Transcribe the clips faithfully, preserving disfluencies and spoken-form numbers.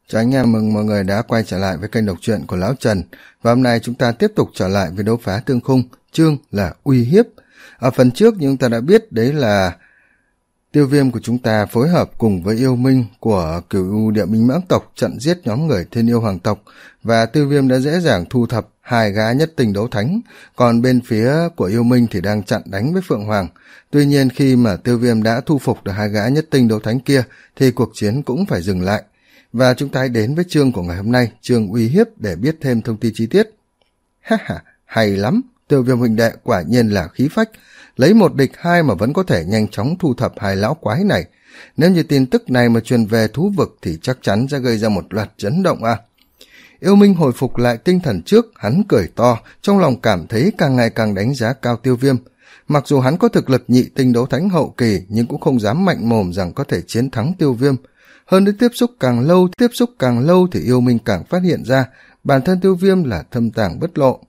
Chào anh em, mừng mọi người đã quay trở lại với kênh đọc truyện của Lão Trần. Và hôm nay chúng ta tiếp tục trở lại với đấu phá tương khung, chương là uy hiếp. Ở phần trước chúng ta đã biết đấy là Tiêu Viêm của chúng ta phối hợp cùng với yêu minh của Cửu Địa Binh Mãng tộc trận giết nhóm người Thiên Yêu Hoàng tộc, và Tiêu Viêm đã dễ dàng thu thập hai gã nhất tinh đấu thánh, còn bên phía của yêu minh thì đang chặn đánh với Phượng Hoàng. Tuy nhiên khi mà Tiêu Viêm đã thu phục được hai gã nhất tinh đấu thánh kia thì cuộc chiến cũng phải dừng lại. Và chúng ta hãy đến với chương của ngày hôm nay, chương uy hiếp, để biết thêm thông tin chi tiết. Ha ha, hay lắm, Tiêu Viêm huynh đệ quả nhiên là khí phách, lấy một địch hai mà vẫn có thể nhanh chóng thu thập hai lão quái này. Nếu như tin tức này mà truyền về thú vực thì chắc chắn sẽ gây ra một loạt chấn động à. Yêu minh hồi phục lại tinh thần trước, hắn cười to, trong lòng cảm thấy càng ngày càng đánh giá cao Tiêu Viêm. Mặc dù hắn có thực lực nhị tinh đấu thánh hậu kỳ, nhưng cũng không dám mạnh mồm rằng có thể chiến thắng Tiêu Viêm. Hơn nữa tiếp xúc càng lâu, tiếp xúc càng lâu thì yêu minh càng phát hiện ra bản thân Tiêu Viêm là thâm tàng bất lộ.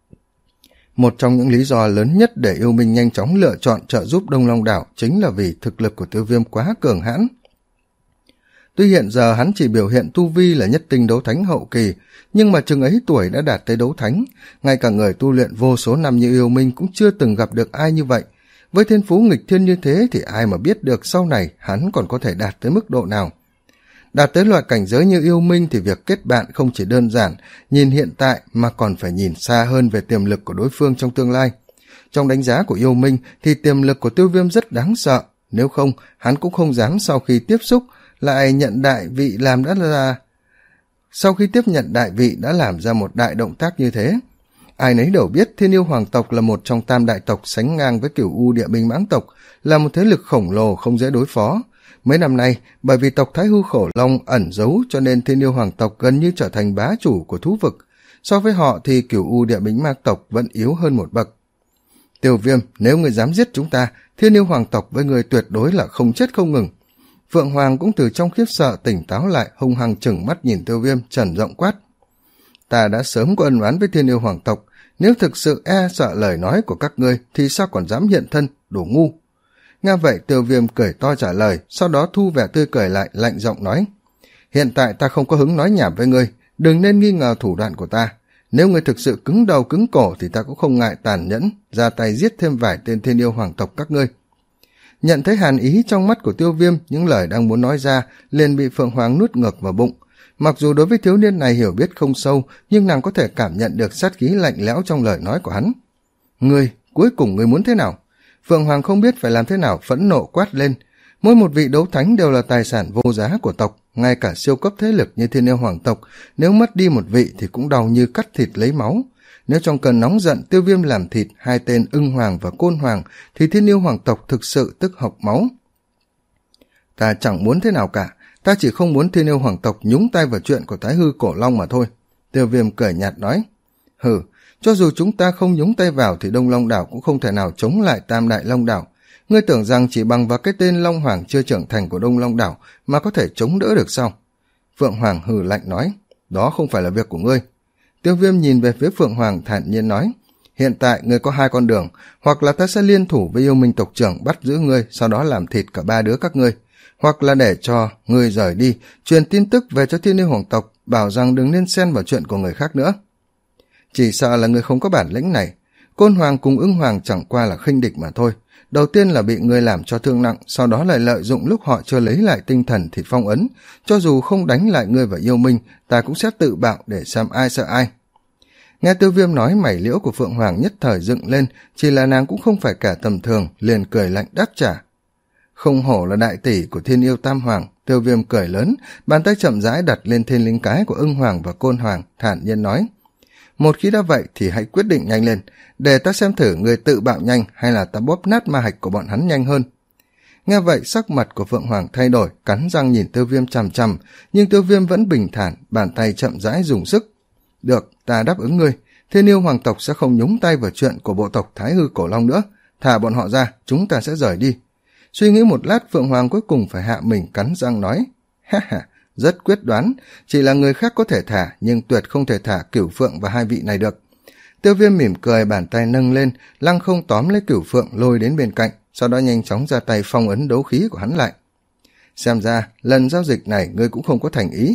Một trong những lý do lớn nhất để yêu minh nhanh chóng lựa chọn trợ giúp Đông Long Đảo chính là vì thực lực của Tiêu Viêm quá cường hãn. Tuy hiện giờ hắn chỉ biểu hiện tu vi là nhất tinh đấu thánh hậu kỳ, nhưng mà chừng ấy tuổi đã đạt tới đấu thánh, ngay cả người tu luyện vô số năm như yêu minh cũng chưa từng gặp được ai như vậy. Với thiên phú nghịch thiên như thế thì ai mà biết được sau này hắn còn có thể đạt tới mức độ nào. Đạt tới loại cảnh giới như yêu minh thì việc kết bạn không chỉ đơn giản nhìn hiện tại mà còn phải nhìn xa hơn về tiềm lực của đối phương trong tương lai. Trong đánh giá của yêu minh thì tiềm lực của Tiêu Viêm rất đáng sợ, nếu không hắn cũng không dám sau khi tiếp xúc lại nhận đại vị làm đã là sau khi tiếp nhận đại vị đã làm ra một đại động tác như thế. Ai nấy đều biết Thiên Yêu Hoàng tộc là một trong tam đại tộc sánh ngang với Cửu U Địa Binh Mãng tộc, là một thế lực khổng lồ không dễ đối phó. Mấy năm nay, bởi vì tộc Thái Hư Khổ Long ẩn giấu cho nên Thiên Yêu Hoàng tộc gần như trở thành bá chủ của thú vực. So với họ thì Cửu U Địa Binh Mãng tộc vẫn yếu hơn một bậc. Tiêu Viêm, nếu người dám giết chúng ta, Thiên Yêu Hoàng tộc với người tuyệt đối là không chết không ngừng. Phượng Hoàng cũng từ trong khiếp sợ tỉnh táo lại, hung hăng chừng mắt nhìn Tiêu Viêm, trầm giọng quát. Ta đã sớm có ân oán với Thiên Yêu Hoàng tộc, nếu thực sự e sợ lời nói của các ngươi thì sao còn dám hiện thân, đồ ngu. Nghe vậy Tiêu Viêm cười to trả lời, sau đó thu vẻ tươi cười lại, lạnh giọng nói. Hiện tại ta không có hứng nói nhảm với ngươi, đừng nên nghi ngờ thủ đoạn của ta. Nếu ngươi thực sự cứng đầu cứng cổ thì ta cũng không ngại tàn nhẫn, ra tay giết thêm vài tên Thiên Yêu Hoàng tộc các ngươi. Nhận thấy hàn ý trong mắt của Tiêu Viêm, những lời đang muốn nói ra liền bị Phượng Hoàng nuốt ngược vào bụng. Mặc dù đối với thiếu niên này hiểu biết không sâu, nhưng nàng có thể cảm nhận được sát khí lạnh lẽo trong lời nói của hắn. Ngươi, cuối cùng ngươi muốn thế nào? Phượng Hoàng không biết phải làm thế nào, phẫn nộ quát lên. Mỗi một vị đấu thánh đều là tài sản vô giá của tộc, ngay cả siêu cấp thế lực như Thiên Yêu Hoàng tộc, nếu mất đi một vị thì cũng đau như cắt thịt lấy máu. Nếu trong cơn nóng giận Tiêu Viêm làm thịt hai tên Ưng Hoàng và Côn Hoàng thì Thiên Yêu Hoàng tộc thực sự tức hộc máu. Ta chẳng muốn thế nào cả, ta chỉ không muốn Thiên Yêu Hoàng tộc nhúng tay vào chuyện của Thái Hư Cổ Long mà thôi. Tiêu Viêm cười nhạt nói. Hừ, cho dù chúng ta không nhúng tay vào thì Đông Long Đảo cũng không thể nào chống lại Tam Đại Long Đảo. Ngươi tưởng rằng chỉ bằng vào cái tên Long Hoàng chưa trưởng thành của Đông Long Đảo mà có thể chống đỡ được sao? Phượng Hoàng hừ lạnh nói. Đó không phải là việc của ngươi. Tiêu Viêm nhìn về phía Phượng Hoàng thản nhiên nói. Hiện tại ngươi có hai con đường, hoặc là ta sẽ liên thủ với yêu minh tộc trưởng bắt giữ ngươi, sau đó làm thịt cả ba đứa các ngươi, hoặc là để cho ngươi rời đi, truyền tin tức về cho Thiên Yêu Hoàng tộc, bảo rằng đừng nên xen vào chuyện của người khác nữa. Chỉ sợ là ngươi không có bản lĩnh này. Côn Hoàng cùng Ưng Hoàng chẳng qua là khinh địch mà thôi. Đầu tiên là bị ngươi làm cho thương nặng, sau đó lại lợi dụng lúc họ chưa lấy lại tinh thần thì phong ấn. Cho dù không đánh lại ngươi và yêu minh, ta cũng sẽ tự bạo để xem ai sợ ai. Nghe Tiêu Viêm nói, mày liễu của Phượng Hoàng nhất thời dựng lên, chỉ là nàng cũng không phải kẻ tầm thường, liền cười lạnh đáp trả. Không hổ là đại tỷ của Thiên Yêu Tam Hoàng. Tiêu Viêm cười lớn, bàn tay chậm rãi đặt lên thiên linh cái của Ưng Hoàng và Côn Hoàng, thản nhiên nói. Một khi đã vậy thì hãy quyết định nhanh lên, để ta xem thử người tự bạo nhanh hay là ta bóp nát ma hạch của bọn hắn nhanh hơn. Nghe vậy sắc mặt của Phượng Hoàng thay đổi, cắn răng nhìn Tiêu Viêm chằm chằm, nhưng Tiêu Viêm vẫn bình thản, bàn tay chậm rãi dùng sức. Được, ta đáp ứng ngươi, Thiên Yêu Hoàng tộc sẽ không nhúng tay vào chuyện của bộ tộc Thái Hư Cổ Long nữa, thả bọn họ ra, chúng ta sẽ rời đi. Suy nghĩ một lát, Phượng Hoàng cuối cùng phải hạ mình, cắn răng nói. Ha ha, rất quyết đoán, chỉ là người khác có thể thả, nhưng tuyệt không thể thả Cửu Phượng và hai vị này được. Tiêu Viêm mỉm cười, bàn tay nâng lên, lăng không tóm lấy Cửu Phượng lôi đến bên cạnh, sau đó nhanh chóng ra tay phong ấn đấu khí của hắn lại. Xem ra lần giao dịch này ngươi cũng không có thành ý.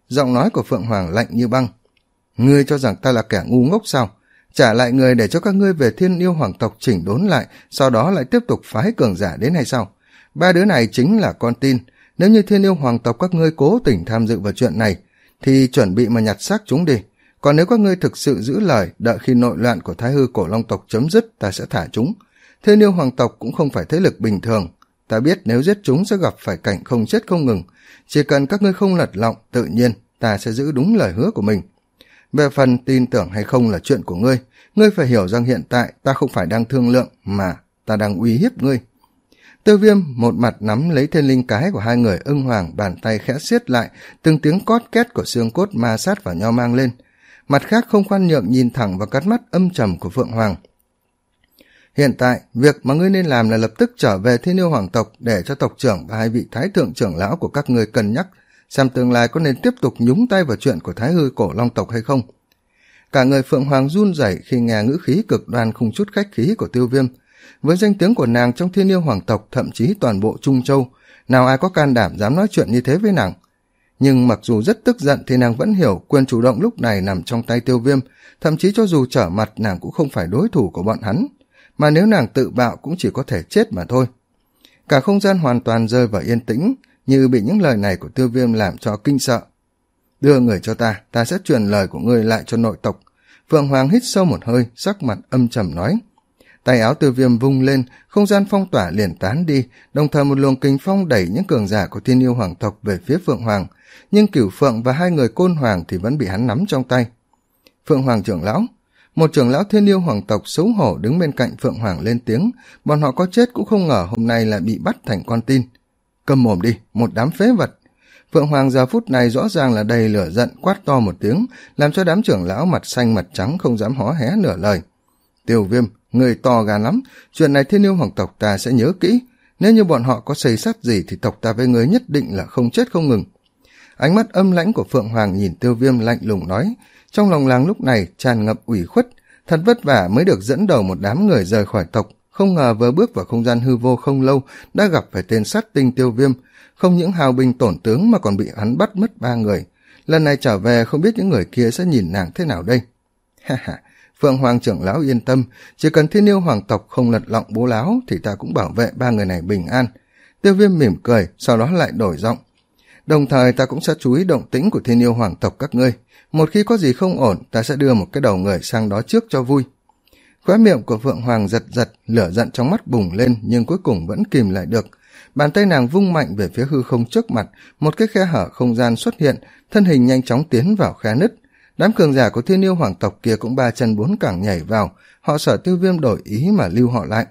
Giọng nói của Phượng Hoàng lạnh như băng. Ngươi cho rằng ta là kẻ ngu ngốc sao? Trả lại người để cho các ngươi về Thiên Yêu Hoàng tộc chỉnh đốn lại, sau đó lại tiếp tục phái cường giả đến hay sao? Ba đứa này chính là con tin. Nếu như Thiên Yêu Hoàng tộc các ngươi cố tình tham dự vào chuyện này, thì chuẩn bị mà nhặt xác chúng đi. Còn nếu các ngươi thực sự giữ lời, đợi khi nội loạn của Thái Hư Cổ Long tộc chấm dứt, ta sẽ thả chúng. Thiên Yêu Hoàng tộc cũng không phải thế lực bình thường. Ta biết nếu giết chúng sẽ gặp phải cảnh không chết không ngừng. Chỉ cần các ngươi không lật lọng, tự nhiên ta sẽ giữ đúng lời hứa của mình. Về phần tin tưởng hay không là chuyện của ngươi. Ngươi phải hiểu rằng hiện tại ta không phải đang thương lượng, mà ta đang uy hiếp ngươi. Tiêu Viêm một mặt nắm lấy thiên linh cái của hai người ưng hoàng, bàn tay khẽ siết lại, từng tiếng cót két của xương cốt ma sát vào nhau mang lên. Mặt khác không khoan nhượng nhìn thẳng vào cắt mắt âm trầm của Phượng Hoàng. Hiện tại, việc mà ngươi nên làm là lập tức trở về Thiên Yêu Hoàng tộc để cho tộc trưởng và hai vị thái thượng trưởng lão của các ngươi cân nhắc, xem tương lai có nên tiếp tục nhúng tay vào chuyện của Thái Hư Cổ Long tộc hay không. Cả người Phượng Hoàng run rẩy khi nghe ngữ khí cực đoan không chút khách khí của Tiêu Viêm. Với danh tiếng của nàng trong Thiên Yêu Hoàng tộc, thậm chí toàn bộ Trung Châu, nào ai có can đảm dám nói chuyện như thế với nàng. Nhưng mặc dù rất tức giận thì nàng vẫn hiểu quyền chủ động lúc này nằm trong tay Tiêu Viêm, thậm chí cho dù trở mặt nàng cũng không phải đối thủ của bọn hắn, mà nếu nàng tự bạo cũng chỉ có thể chết mà thôi. Cả không gian hoàn toàn rơi vào yên tĩnh, như bị những lời này của Tiêu Viêm làm cho kinh sợ. Đưa người cho ta, ta sẽ truyền lời của ngươi lại cho nội tộc. Phượng Hoàng hít sâu một hơi, sắc mặt âm trầm nói. Tay áo Tiêu Viêm vung lên, không gian phong tỏa liền tán đi, đồng thời một luồng kình phong đẩy những cường giả của Thiên Yêu Hoàng tộc về phía Phượng Hoàng, nhưng Cửu Phượng và hai người Côn Hoàng thì vẫn bị hắn nắm trong tay. Phượng Hoàng trưởng lão, một trưởng lão Thiên Yêu Hoàng tộc xấu hổ đứng bên cạnh Phượng Hoàng lên tiếng, bọn họ có chết cũng không ngờ hôm nay lại bị bắt thành con tin. Câm mồm đi, một đám phế vật. Phượng Hoàng giờ phút này rõ ràng là đầy lửa giận, quát to một tiếng, làm cho đám trưởng lão mặt xanh mặt trắng không dám hó hé nửa lời. Tiêu Viêm, người to gan lắm, chuyện này Thiên Yêu Hoàng tộc ta sẽ nhớ kỹ, nếu như bọn họ có xây sắt gì thì tộc ta với người nhất định là không chết không ngừng. Ánh mắt âm lãnh của Phượng Hoàng nhìn Tiêu Viêm lạnh lùng nói, trong lòng làng lúc này tràn ngập ủy khuất, thật vất vả mới được dẫn đầu một đám người rời khỏi tộc, không ngờ vừa bước vào không gian hư vô không lâu đã gặp phải tên sát tinh Tiêu Viêm, không những hào binh tổn tướng mà còn bị hắn bắt mất ba người. Lần này trở về không biết những người kia sẽ nhìn nàng thế nào đây. Ha ha, Phượng Hoàng trưởng lão yên tâm, chỉ cần Thiên Yêu Hoàng tộc không lật lọng bố láo thì ta cũng bảo vệ ba người này bình an. Tiêu Viêm mỉm cười, sau đó lại đổi giọng. Đồng thời ta cũng sẽ chú ý động tĩnh của Thiên Yêu Hoàng tộc các ngươi. Một khi có gì không ổn, ta sẽ đưa một cái đầu người sang đó trước cho vui. Khóe miệng của Phượng Hoàng giật giật, lửa giận trong mắt bùng lên nhưng cuối cùng vẫn kìm lại được. Bàn tay nàng vung mạnh về phía hư không trước mặt, một cái khe hở không gian xuất hiện, thân hình nhanh chóng tiến vào khe nứt. Đám cường giả của Thiên Yêu Hoàng tộc kia cũng ba chân bốn cẳng nhảy vào, họ sợ Tiêu Viêm đổi ý mà lưu họ lại.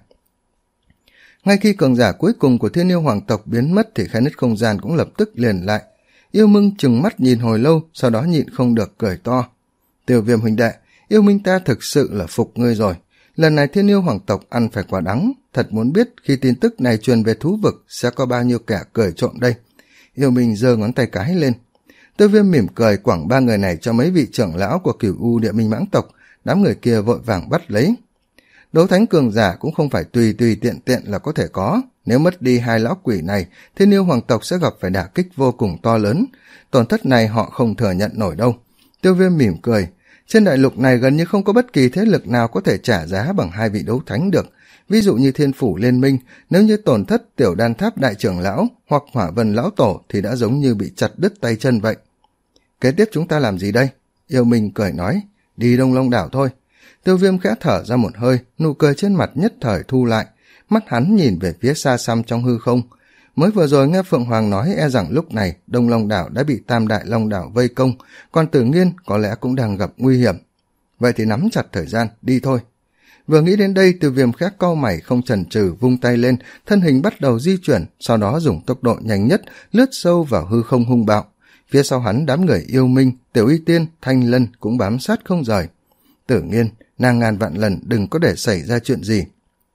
Ngay khi cường giả cuối cùng của Thiên Yêu Hoàng tộc biến mất thì khe nứt không gian cũng lập tức liền lại. Yêu Minh trừng mắt nhìn hồi lâu, sau đó nhịn không được cười to. Tiêu Viêm huynh đệ, Yêu Minh ta thực sự là phục ngươi rồi. Lần này Thiên Yêu Hoàng tộc ăn phải quả đắng, thật muốn biết khi tin tức này truyền về thú vực sẽ có bao nhiêu kẻ cười trộm đây. Yêu Minh giơ ngón tay cái lên. Tiêu Viêm mỉm cười quẳng ba người này cho mấy vị trưởng lão của Cửu U Địa Minh Mãng tộc, đám người kia vội vàng bắt lấy. Đấu thánh cường giả cũng không phải tùy tùy tiện tiện là có thể có, nếu mất đi hai lão quỷ này, Thiên Yêu Hoàng tộc sẽ gặp phải đả kích vô cùng to lớn, tổn thất này họ không thừa nhận nổi đâu. Tiêu Viêm mỉm cười, trên đại lục này gần như không có bất kỳ thế lực nào có thể trả giá bằng hai vị đấu thánh được, ví dụ như Thiên Phủ Liên Minh, nếu như tổn thất Tiểu Đan Tháp đại trưởng lão hoặc Hỏa Vân lão tổ thì đã giống như bị chặt đứt tay chân vậy. Kế tiếp chúng ta làm gì đây? Yêu Minh cười nói, đi Đông Long đảo thôi. Tiêu Viêm khẽ thở ra một hơi, nụ cười trên mặt nhất thời thu lại, mắt hắn nhìn về phía xa xăm trong hư không. Mới vừa rồi nghe Phượng Hoàng nói e rằng lúc này Đông Long đảo đã bị Tam Đại Long đảo vây công, còn Tử Nghiên có lẽ cũng đang gặp nguy hiểm. Vậy thì nắm chặt thời gian, đi thôi. Vừa nghĩ đến đây, Tiêu Viêm khẽ cau mày không chần chừ vung tay lên, thân hình bắt đầu di chuyển, sau đó dùng tốc độ nhanh nhất lướt sâu vào hư không hung bạo. Phía sau hắn đám người Yêu Minh, Tiểu Y Tiên, Thanh Lân cũng bám sát không rời. Tử Nghiên, nàng ngàn vạn lần đừng có để xảy ra chuyện gì.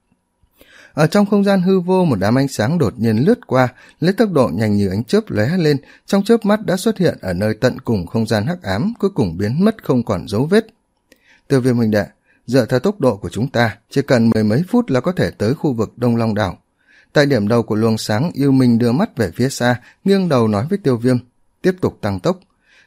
Ở trong không gian hư vô, một đám ánh sáng đột nhiên lướt qua, lấy tốc độ nhanh như ánh chớp lóe lên, trong chớp mắt đã xuất hiện ở nơi tận cùng không gian hắc ám, cuối cùng biến mất không còn dấu vết. Tiêu Viêm huynh đệ, dựa theo tốc độ của chúng ta, chỉ cần mười mấy phút là có thể tới khu vực Đông Long đảo. Tại điểm đầu của luồng sáng, Yêu Minh đưa mắt về phía xa, nghiêng đầu nói với Tiêu Viêm, tiếp tục tăng tốc.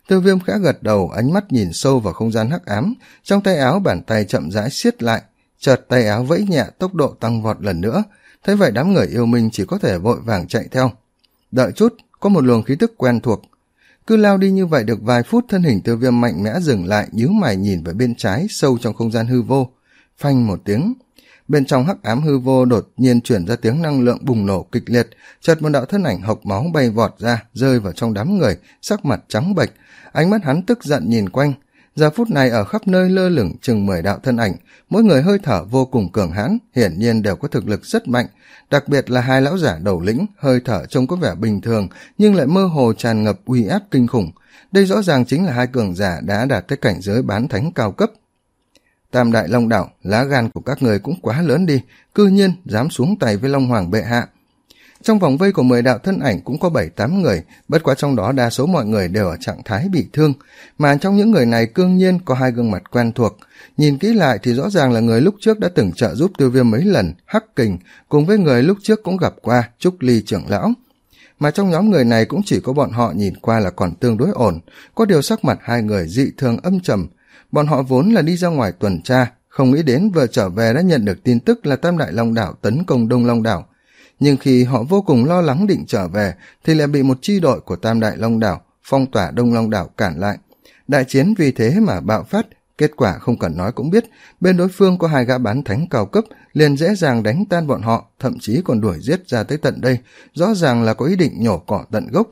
Tiêu Viêm khẽ gật đầu, ánh mắt nhìn sâu vào không gian hắc ám, trong tay áo bàn tay chậm rãi siết lại, chợt tay áo vẫy nhẹ, tốc độ tăng vọt lần nữa. Thế vậy đám người yêu minh chỉ có thể vội vàng chạy theo. Đợi chút, có một luồng khí tức quen thuộc. Cứ lao đi như vậy được vài phút, thân hình Tiêu Viêm mạnh mẽ dừng lại, nhíu mày nhìn về bên trái, sâu trong không gian hư vô. Phanh một tiếng, bên trong hắc ám hư vô đột nhiên chuyển ra tiếng năng lượng bùng nổ kịch liệt, chợt một đạo thân ảnh hộc máu bay vọt ra, rơi vào trong đám người, sắc mặt trắng bệch, ánh mắt hắn tức giận nhìn quanh. Giờ phút này ở khắp nơi lơ lửng chừng mười đạo thân ảnh, mỗi người hơi thở vô cùng cường hãn, hiển nhiên đều có thực lực rất mạnh, đặc biệt là hai lão giả đầu lĩnh, hơi thở trông có vẻ bình thường nhưng lại mơ hồ tràn ngập uy áp kinh khủng. Đây rõ ràng chính là hai cường giả đã đạt tới cảnh giới bán thánh cao cấp. Tam Đại Long Đảo, lá gan của các người cũng quá lớn đi, cư nhiên dám xuống tay với Long Hoàng bệ hạ. Trong vòng vây của mười đạo thân ảnh cũng có bảy tám người, bất quá trong đó đa số mọi người đều ở trạng thái bị thương, mà trong những người này cương nhiên có hai gương mặt quen thuộc. Nhìn kỹ lại thì rõ ràng là người lúc trước đã từng trợ giúp Tiêu Viêm mấy lần, Hắc Kình, cùng với người lúc trước cũng gặp qua, Trúc Ly trưởng lão. Mà trong nhóm người này cũng chỉ có bọn họ nhìn qua là còn tương đối ổn, có điều sắc mặt hai người dị thường âm trầm. Bọn họ vốn là đi ra ngoài tuần tra, không nghĩ đến vừa trở về đã nhận được tin tức là Tam Đại Long Đảo tấn công Đông Long Đảo. Nhưng khi họ vô cùng lo lắng định trở về thì lại bị một chi đội của Tam Đại Long Đảo phong tỏa Đông Long Đảo cản lại. Đại chiến vì thế mà bạo phát, kết quả không cần nói cũng biết, bên đối phương có hai gã bán thánh cao cấp, liền dễ dàng đánh tan bọn họ, thậm chí còn đuổi giết ra tới tận đây, rõ ràng là có ý định nhổ cỏ tận gốc.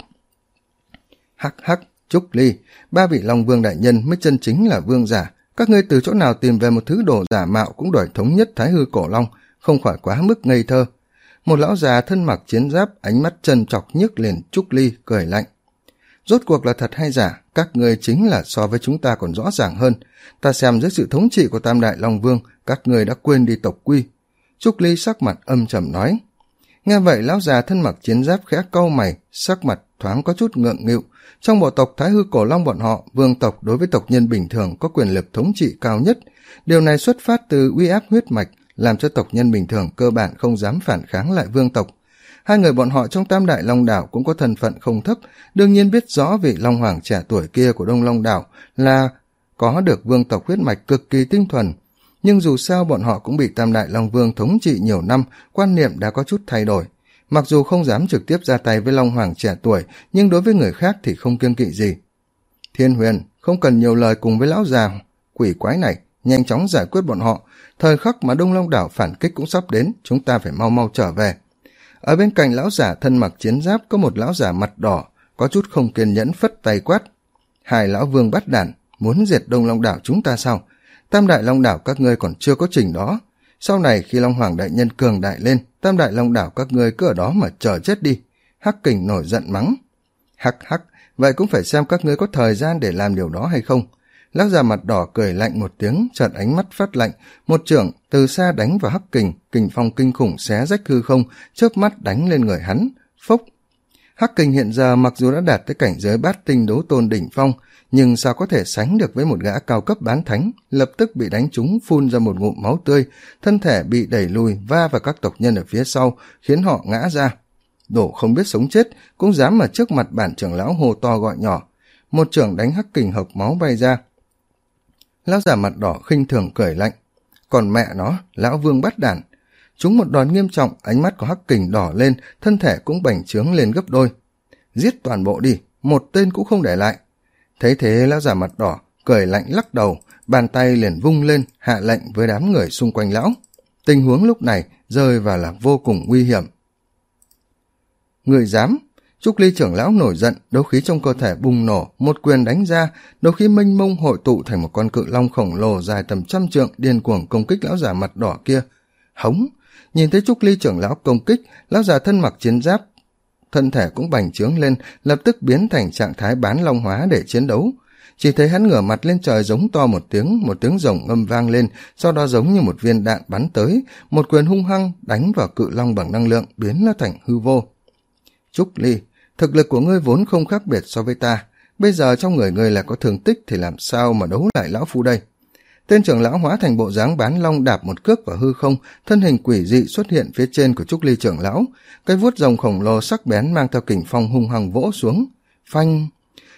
Hắc hắc, Trúc Ly, ba vị Long Vương đại nhân mới chân chính là vương giả, các ngươi từ chỗ nào tìm về một thứ đồ giả mạo cũng đòi thống nhất Thái Hư Cổ Long, không khỏi quá mức ngây thơ. Một lão già thân mặc chiến giáp, ánh mắt trân trọc nhức liền Trúc Ly cười lạnh. Rốt cuộc là thật hay giả, các ngươi chính là so với chúng ta còn rõ ràng hơn. Ta xem dưới sự thống trị của Tam Đại Long Vương, các ngươi đã quên đi tộc quy. Trúc Ly sắc mặt âm trầm nói. Nghe vậy lão già thân mặc chiến giáp khẽ cau mày, sắc mặt thoáng có chút ngượng nghịu. Trong bộ tộc Thái Hư Cổ Long bọn họ, vương tộc đối với tộc nhân bình thường có quyền lực thống trị cao nhất. Điều này xuất phát từ uy áp huyết mạch, làm cho tộc nhân bình thường cơ bản không dám phản kháng lại vương tộc. Hai người bọn họ trong Tam Đại Long Đảo cũng có thân phận không thấp, đương nhiên biết rõ vị Long Hoàng trẻ tuổi kia của Đông Long Đảo là có được vương tộc huyết mạch cực kỳ tinh thuần. Nhưng dù sao bọn họ cũng bị Tam Đại Long Vương thống trị nhiều năm, quan niệm đã có chút thay đổi. Mặc dù không dám trực tiếp ra tay với Long Hoàng trẻ tuổi, nhưng đối với người khác thì không kiêng kỵ gì. Thiên Huyền, không cần nhiều lời cùng với lão già quỷ quái này, nhanh chóng giải quyết bọn họ. Thời khắc mà Đông Long Đảo phản kích cũng sắp đến, chúng ta phải mau mau trở về. Ở bên cạnh lão giả thân mặc chiến giáp có một lão giả mặt đỏ, có chút không kiên nhẫn phất tay quát. Hai lão vương bắt đản, muốn diệt Đông Long Đảo chúng ta sao? Tam Đại Long Đảo các ngươi còn chưa có trình đó. Sau này khi Long Hoàng đại nhân cường đại lên, Tam Đại Long Đảo các ngươi cứ ở đó mà chờ chết đi. Hắc Kình nổi giận mắng. Hắc hắc, vậy cũng phải xem các ngươi có thời gian để làm điều đó hay không. Lão già mặt đỏ cười lạnh một tiếng, chợt ánh mắt phát lạnh, một chưởng từ xa đánh vào Hắc Kình, kình phong kinh khủng xé rách hư không, chớp mắt đánh lên người hắn. Phốc. Hắc Kình hiện giờ mặc dù đã đạt tới cảnh giới bát tinh đấu tôn đỉnh phong, nhưng sao có thể sánh được với một gã cao cấp bán thánh, lập tức bị đánh trúng phun ra một ngụm máu tươi, thân thể bị đẩy lùi va vào các tộc nhân ở phía sau, khiến họ ngã ra. Đồ không biết sống chết, cũng dám ở trước mặt bản trưởng lão hô to gọi nhỏ. Một chưởng đánh Hắc Kình hộc máu bay ra. Lão già mặt đỏ khinh thường cười lạnh. Còn mẹ nó, lão vương bắt đản. Chúng một đòn nghiêm trọng, ánh mắt của Hắc Kình đỏ lên, thân thể cũng bành trướng lên gấp đôi. Giết toàn bộ đi, một tên cũng không để lại. Thấy thế lão già mặt đỏ cười lạnh lắc đầu, bàn tay liền vung lên hạ lệnh với đám người xung quanh lão. Tình huống lúc này rơi vào là vô cùng nguy hiểm. Người dám? Trúc Ly trưởng lão nổi giận, đấu khí trong cơ thể bùng nổ, một quyền đánh ra, đấu khí mênh mông hội tụ thành một con cự long khổng lồ dài tầm trăm trượng, điên cuồng công kích lão già mặt đỏ kia. Hống! Nhìn thấy Trúc Ly trưởng lão công kích, lão già thân mặc chiến giáp, thân thể cũng bành trướng lên, lập tức biến thành trạng thái bán long hóa để chiến đấu. Chỉ thấy hắn ngửa mặt lên trời giống to một tiếng, một tiếng rồng ngâm vang lên, sau đó giống như một viên đạn bắn tới, một quyền hung hăng đánh vào cự long bằng năng lượng, biến nó thành hư vô. Trúc Ly, thực lực của ngươi vốn không khác biệt so với ta, bây giờ trong người ngươi là có thương tích thì làm sao mà đấu lại lão phu đây? Tên trưởng lão hóa thành bộ dáng bán long đạp một cước vào hư không, thân hình quỷ dị xuất hiện phía trên của Trúc Ly trưởng lão, cái vuốt rồng khổng lồ sắc bén mang theo kình phong hung hăng vỗ xuống. Phanh!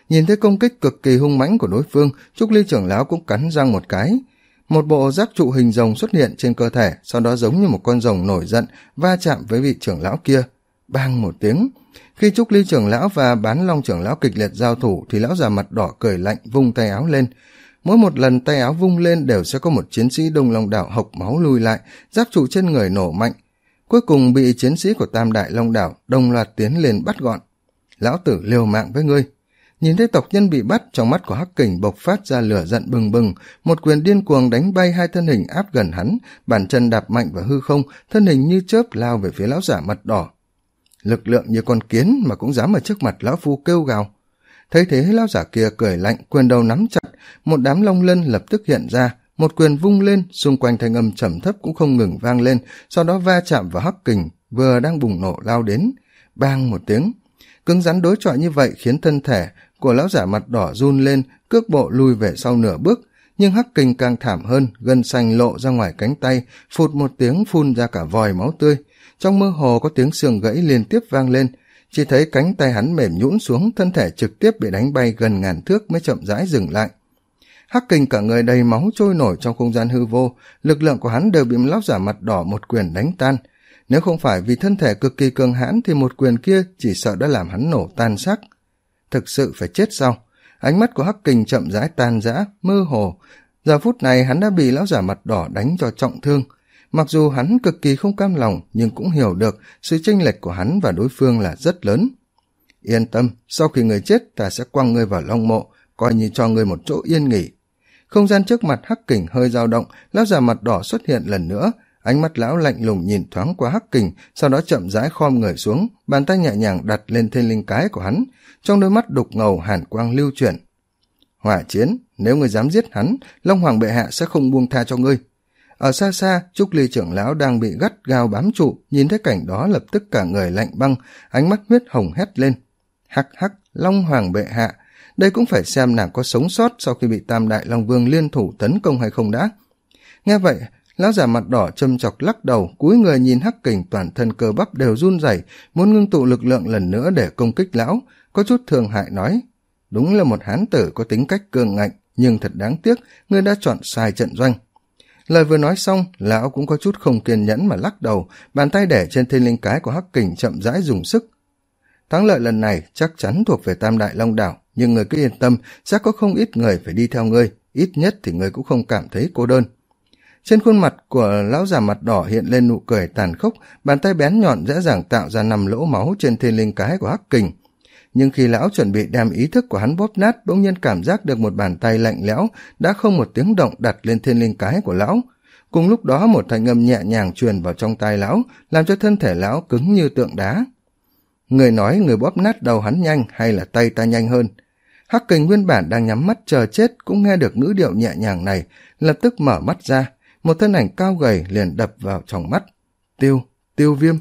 Nhìn thấy công kích cực kỳ hung mãnh của đối phương, Trúc Ly trưởng lão cũng cắn răng một cái. Một bộ giáp trụ hình rồng xuất hiện trên cơ thể, sau đó giống như một con rồng nổi giận va chạm với vị trưởng lão kia. Bang một tiếng. Khi Trúc Ly trưởng lão và Bán Long trưởng lão kịch liệt giao thủ thì lão già mặt đỏ cười lạnh vung tay áo lên. Mỗi một lần tay áo vung lên đều sẽ có một chiến sĩ Đông Long đảo hộc máu lùi lại, giáp trụ trên người nổ mạnh. Cuối cùng bị chiến sĩ của Tam Đại Long đảo đồng loạt tiến lên bắt gọn. Lão tử liều mạng với ngươi. Nhìn thấy tộc nhân bị bắt, trong mắt của Hắc Kình bộc phát ra lửa giận bừng bừng, một quyền điên cuồng đánh bay hai thân hình áp gần hắn, bàn chân đạp mạnh vào hư không, thân hình như chớp lao về phía lão giả mặt đỏ. Lực lượng như con kiến mà cũng dám ở trước mặt lão phu kêu gào. Thấy thế lão giả kia cười lạnh, quyền đầu nắm chặt, một đám long lân lập tức hiện ra, một quyền vung lên, xung quanh thanh âm trầm thấp cũng không ngừng vang lên, sau đó va chạm vào Hắc Kình vừa đang bùng nổ lao đến. Bang một tiếng. Cứng rắn đối chọi như vậy khiến thân thể của lão giả mặt đỏ run lên, cước bộ lùi về sau nửa bước, nhưng Hắc Kình càng thảm hơn, gân xanh lộ ra ngoài cánh tay, phụt một tiếng phun ra cả vòi máu tươi. Trong mơ hồ có tiếng xương gãy liên tiếp vang lên, chỉ thấy cánh tay hắn mềm nhũn xuống, thân thể trực tiếp bị đánh bay gần ngàn thước mới chậm rãi dừng lại. Hắc Kình cả người đầy máu trôi nổi trong không gian hư vô, lực lượng của hắn đều bị lão giả mặt đỏ một quyền đánh tan. Nếu không phải vì thân thể cực kỳ cường hãn thì một quyền kia chỉ sợ đã làm hắn nổ tan xác. Thực sự phải chết sao? Ánh mắt của Hắc Kình chậm rãi tan rã, mơ hồ. Giờ phút này hắn đã bị lão giả mặt đỏ đánh cho trọng thương. Mặc dù hắn cực kỳ không cam lòng, nhưng cũng hiểu được sự chênh lệch của hắn và đối phương là rất lớn. Yên tâm, sau khi người chết ta sẽ quăng ngươi vào long mộ, coi như cho ngươi một chỗ yên nghỉ. Không gian trước mặt Hắc Kình hơi dao động, lão già mặt đỏ xuất hiện lần nữa. Ánh mắt lão lạnh lùng nhìn thoáng qua Hắc Kình, sau đó chậm rãi khom người xuống, bàn tay nhẹ nhàng đặt lên thiên linh cái của hắn, trong đôi mắt đục ngầu hàn quang lưu chuyển. Hỏa chiến, nếu ngươi dám giết hắn, Long Hoàng bệ hạ sẽ không buông tha cho ngươi. Ở xa xa, Trúc Ly trưởng lão đang bị gắt gao bám trụ, nhìn thấy cảnh đó lập tức cả người lạnh băng, ánh mắt huyết hồng hét lên. Hắc hắc, Long Hoàng bệ hạ, đây cũng phải xem nàng có sống sót sau khi bị Tam Đại Long Vương liên thủ tấn công hay không đã. Nghe vậy, lão già mặt đỏ châm chọc lắc đầu, cúi người nhìn Hắc Kình toàn thân cơ bắp đều run rẩy, muốn ngưng tụ lực lượng lần nữa để công kích lão, có chút thương hại nói: đúng là một hán tử có tính cách cương ngạnh, nhưng thật đáng tiếc, ngươi đã chọn sai trận doanh. Lời vừa nói xong, lão cũng có chút không kiên nhẫn mà lắc đầu, bàn tay để trên thiên linh cái của Hắc Kình chậm rãi dùng sức. Thắng lợi lần này chắc chắn thuộc về Tam Đại Long đảo, nhưng người cứ yên tâm, sẽ có không ít người phải đi theo ngươi, ít nhất thì ngươi cũng không cảm thấy cô đơn. Trên khuôn mặt của lão già mặt đỏ hiện lên nụ cười tàn khốc, bàn tay bén nhọn dễ dàng tạo ra năm lỗ máu trên thiên linh cái của Hắc Kình. Nhưng khi lão chuẩn bị đem ý thức của hắn bóp nát, bỗng nhiên cảm giác được một bàn tay lạnh lẽo đã không một tiếng động đặt lên thiên linh cái của lão. Cùng lúc đó một thanh âm nhẹ nhàng truyền vào trong tai lão, làm cho thân thể lão cứng như tượng đá. Người nói người bóp nát đầu hắn nhanh hay là tay ta nhanh hơn? Hắc Kình nguyên bản đang nhắm mắt chờ chết cũng nghe được ngữ điệu nhẹ nhàng này, lập tức mở mắt ra, một thân ảnh cao gầy liền đập vào trong mắt. Tiêu, Tiêu Viêm.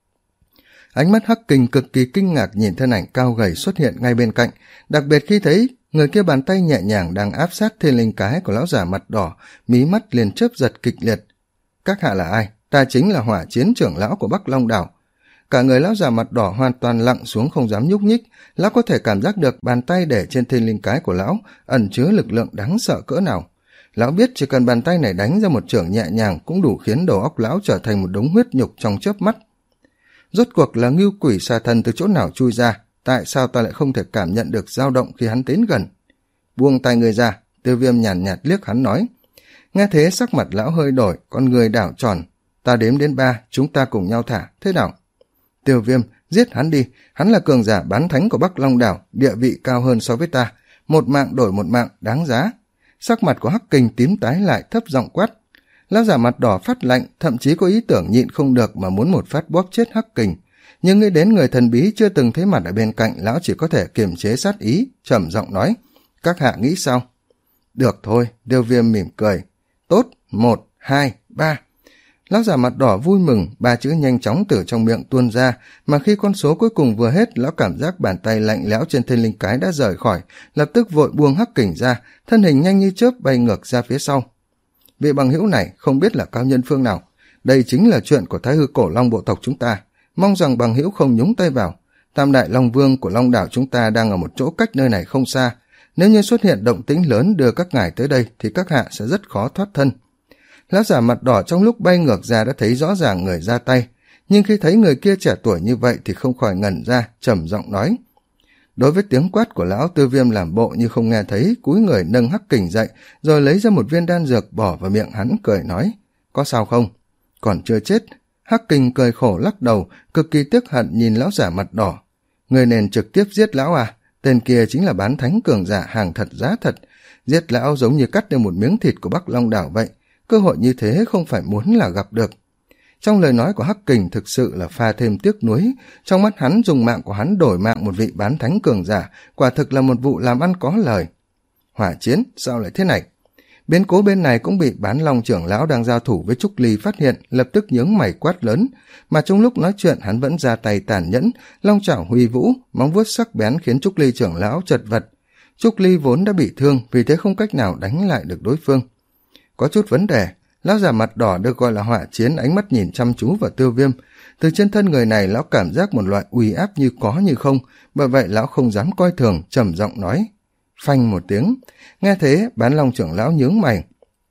Ánh mắt Hắc Kình cực kỳ kinh ngạc nhìn thân ảnh cao gầy xuất hiện ngay bên cạnh, đặc biệt khi thấy người kia bàn tay nhẹ nhàng đang áp sát thiên linh cái của lão già mặt đỏ, mí mắt liền chớp giật kịch liệt. Các hạ là ai? Ta chính là Hỏa Chiến trưởng lão của Bắc Long đảo. Cả người lão già mặt đỏ hoàn toàn lặng xuống không dám nhúc nhích, lão có thể cảm giác được bàn tay để trên thiên linh cái của lão ẩn chứa lực lượng đáng sợ cỡ nào. Lão biết chỉ cần bàn tay này đánh ra một chưởng nhẹ nhàng cũng đủ khiến đầu óc lão trở thành một đống huyết nhục trong chớp mắt. Rốt cuộc là ngưu quỷ xà thần từ chỗ nào chui ra, tại sao ta lại không thể cảm nhận được dao động khi hắn đến gần? Buông tay người ra, Tiêu Viêm nhàn nhạt, nhạt liếc hắn nói. Nghe thế sắc mặt lão hơi đổi, con người đảo tròn. Ta đếm đến ba, chúng ta cùng nhau thả, thế nào? Tiêu Viêm, giết hắn đi, hắn là cường giả bán thánh của Bắc Long đảo, địa vị cao hơn so với ta. Một mạng đổi một mạng, đáng giá. Sắc mặt của Hắc Kình tím tái lại, thấp giọng quát. Lão giả mặt đỏ phát lạnh, thậm chí có ý tưởng nhịn không được mà muốn một phát bóp chết Hắc Kình. Nhưng nghĩ đến người thần bí chưa từng thấy mặt ở bên cạnh, lão chỉ có thể kiềm chế sát ý, trầm giọng nói. Các hạ nghĩ sao? Được thôi, Tiêu Viêm mỉm cười. Tốt, một, hai, ba. Lão giả mặt đỏ vui mừng, ba chữ nhanh chóng từ trong miệng tuôn ra, mà khi con số cuối cùng vừa hết, lão cảm giác bàn tay lạnh lẽo trên thiên linh cái đã rời khỏi, lập tức vội buông Hắc Kình ra, thân hình nhanh như chớp bay ngược ra phía sau. Vị bằng hữu này không biết là cao nhân phương nào, đây chính là chuyện của Thái Hư Cổ Long bộ tộc chúng ta, mong rằng bằng hữu không nhúng tay vào. Tam đại long vương của long đảo chúng ta đang ở một chỗ cách nơi này không xa, nếu như xuất hiện động tĩnh lớn đưa các ngài tới đây thì các hạ sẽ rất khó thoát thân. Lão giả mặt đỏ trong lúc bay ngược ra đã thấy rõ ràng người ra tay, nhưng khi thấy người kia trẻ tuổi như vậy thì không khỏi ngẩn ra, trầm giọng nói. Đối với tiếng quát của lão, Tiêu Viêm làm bộ như không nghe thấy, cúi người nâng Hắc Kình dậy rồi lấy ra một viên đan dược bỏ vào miệng hắn, cười nói, có sao không? Còn chưa chết. Hắc Kình cười khổ lắc đầu, cực kỳ tiếc hận nhìn lão giả mặt đỏ. Người nên trực tiếp giết lão à? Tên kia chính là bán thánh cường giả hàng thật giá thật, giết lão giống như cắt lên một miếng thịt của Bắc Long đảo vậy, cơ hội như thế không phải muốn là gặp được. Trong lời nói của Hắc Kình thực sự là pha thêm tiếc nuối, trong mắt hắn dùng mạng của hắn đổi mạng một vị bán thánh cường giả, quả thực là một vụ làm ăn có lời. Hỏa chiến, sao lại thế này? Biến cố bên này cũng bị bán long trưởng lão đang giao thủ với Trúc Ly phát hiện, lập tức nhướng mày quát lớn, mà trong lúc nói chuyện hắn vẫn ra tay tàn nhẫn, long chảo huy vũ, móng vuốt sắc bén khiến Trúc Ly trưởng lão chật vật. Trúc Ly vốn đã bị thương, vì thế không cách nào đánh lại được đối phương. Có chút vấn đề. Lão già mặt đỏ được gọi là Hỏa Chiến ánh mắt nhìn chăm chú vào Tiêu Viêm. Từ trên thân người này lão cảm giác một loại uy áp như có như không, bởi vậy lão không dám coi thường, trầm giọng nói. Phanh một tiếng. Nghe thế, bán long trưởng lão nhướng mày.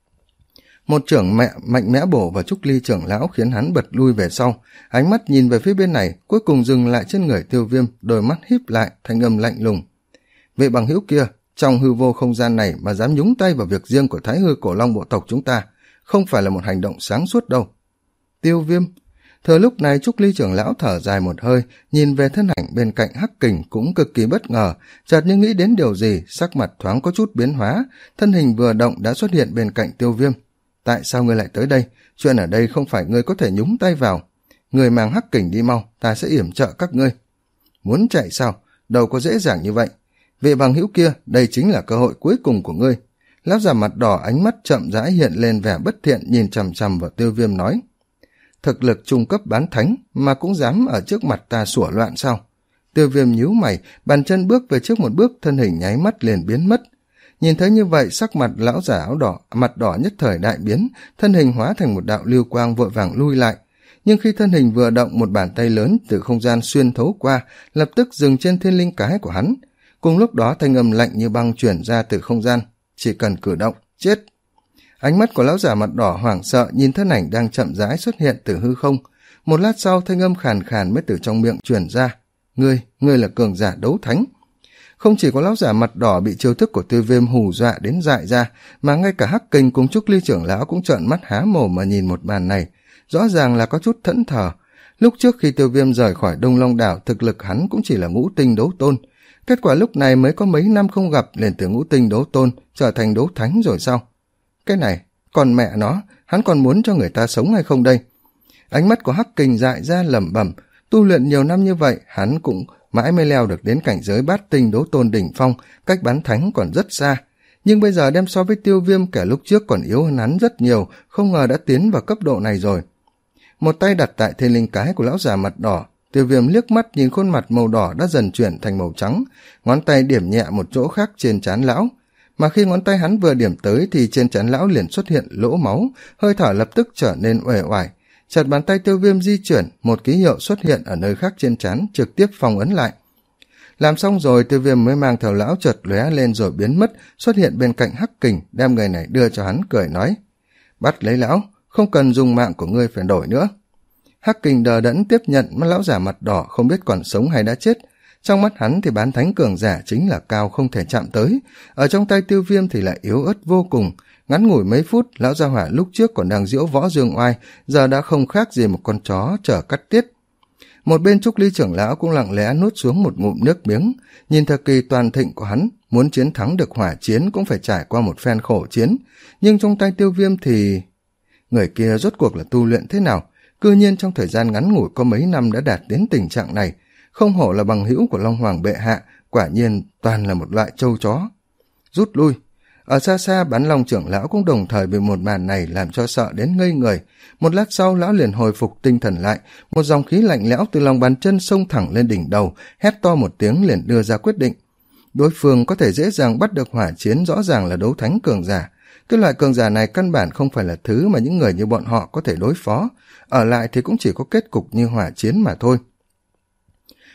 Một trưởng mẹ mạnh mẽ bổ vào Trúc Ly trưởng lão khiến hắn bật lui về sau, ánh mắt nhìn về phía bên này, cuối cùng dừng lại trên người Tiêu Viêm, đôi mắt híp lại, thanh âm lạnh lùng. Vị bằng hữu kia, trong hư vô không gian này mà dám nhúng tay vào việc riêng của Thái Hư Cổ Long bộ tộc chúng ta, không phải là một hành động sáng suốt đâu. Tiêu Viêm. Thời lúc này Trúc Ly trưởng lão thở dài một hơi, nhìn về thân ảnh bên cạnh Hắc Kình cũng cực kỳ bất ngờ, chợt như nghĩ đến điều gì, sắc mặt thoáng có chút biến hóa, thân hình vừa động đã xuất hiện bên cạnh Tiêu Viêm. Tại sao ngươi lại tới đây? Chuyện ở đây không phải ngươi có thể nhúng tay vào. Ngươi mang Hắc Kình đi mau, ta sẽ yểm trợ các ngươi. Muốn chạy sao? Đâu có dễ dàng như vậy. Vị bằng hữu kia, đây chính là cơ hội cuối cùng của ngươi. Lão già mặt đỏ ánh mắt chậm rãi hiện lên vẻ bất thiện, nhìn chằm chằm vào Tiêu Viêm nói. Thực lực trung cấp bán thánh mà cũng dám ở trước mặt ta sủa loạn sao? Tiêu Viêm nhíu mày, bàn chân bước về trước một bước, thân hình nháy mắt liền biến mất. Nhìn thấy như vậy, sắc mặt lão già áo đỏ, mặt đỏ nhất thời đại biến, thân hình hóa thành một đạo lưu quang vội vàng lui lại. Nhưng khi thân hình vừa động, một bàn tay lớn từ không gian xuyên thấu qua, lập tức dừng trên thiên linh cái của hắn. Cùng lúc đó thanh âm lạnh như băng chuyển ra từ không gian. Chỉ cần cử động, chết. Ánh mắt của lão giả mặt đỏ hoảng sợ nhìn thân ảnh đang chậm rãi xuất hiện từ hư không. Một lát sau thanh âm khàn khàn mới từ trong miệng truyền ra. Ngươi, ngươi là cường giả đấu thánh. Không chỉ có lão giả mặt đỏ bị chiêu thức của Tiêu Viêm hù dọa đến dại ra, mà ngay cả Hắc Kình cùng Trúc Ly trưởng lão cũng trợn mắt há mồm mà nhìn một màn này. Rõ ràng là có chút thẫn thờ. Lúc trước khi Tiêu Viêm rời khỏi Đông Long đảo, thực lực hắn cũng chỉ là ngũ tinh đấu tôn. Kết quả lúc này mới có mấy năm không gặp, liền từ ngũ tinh đấu tôn trở thành đấu thánh rồi sao? Cái này, còn mẹ nó, hắn còn muốn cho người ta sống hay không đây? Ánh mắt của Hắc Kình dại ra lẩm bẩm, tu luyện nhiều năm như vậy, hắn cũng mãi mới leo được đến cảnh giới bát tinh đấu tôn đỉnh phong, cách bán thánh còn rất xa. Nhưng bây giờ đem so với Tiêu Viêm, kẻ lúc trước còn yếu hơn hắn rất nhiều, không ngờ đã tiến vào cấp độ này rồi. Một tay đặt tại thiên linh cái của lão già mặt đỏ, Tiêu Viêm liếc mắt nhìn khuôn mặt màu đỏ đã dần chuyển thành màu trắng, ngón tay điểm nhẹ một chỗ khác trên trán lão. Mà khi ngón tay hắn vừa điểm tới thì trên trán lão liền xuất hiện lỗ máu, hơi thở lập tức trở nên uể oải. Chợt bàn tay Tiêu Viêm di chuyển, một ký hiệu xuất hiện ở nơi khác trên trán, trực tiếp phong ấn lại. Làm xong rồi, Tiêu Viêm mới mang theo lão chợt lóe lên rồi biến mất, xuất hiện bên cạnh Hắc Kình, đem người này đưa cho hắn, cười nói: "Bắt lấy lão, không cần dùng mạng của ngươi phải đổi nữa." Hắc Kình đờ đẫn tiếp nhận, mắt lão giả mặt đỏ không biết còn sống hay đã chết. Trong mắt hắn thì bán thánh cường giả chính là cao không thể chạm tới, ở trong tay Tiêu Viêm thì lại yếu ớt vô cùng. Ngắn ngủi mấy phút, lão gia hỏa lúc trước còn đang diễu võ dương oai, giờ đã không khác gì một con chó chở cắt tiết. Một bên Trúc Ly trưởng lão cũng lặng lẽ nuốt xuống một ngụm nước miếng, nhìn thời kỳ toàn thịnh của hắn, muốn chiến thắng được hỏa chiến cũng phải trải qua một phen khổ chiến, nhưng trong tay Tiêu Viêm thì... Người kia rốt cuộc là tu luyện thế nào? Cư nhiên trong thời gian ngắn ngủi có mấy năm đã đạt đến tình trạng này, không hổ là bằng hữu của Long Hoàng bệ hạ, quả nhiên toàn là một loại trâu chó. Rút lui. Ở xa xa, bán long trưởng lão cũng đồng thời bị một màn này làm cho sợ đến ngây người. Một lát sau lão liền hồi phục tinh thần lại, một dòng khí lạnh lẽo từ lòng bàn chân xông thẳng lên đỉnh đầu, hét to một tiếng liền đưa ra quyết định. Đối phương có thể dễ dàng bắt được hỏa chiến rõ ràng là đấu thánh cường giả. Cái loại cường giả này căn bản không phải là thứ mà những người như bọn họ có thể đối phó, ở lại thì cũng chỉ có kết cục như hỏa chiến mà thôi.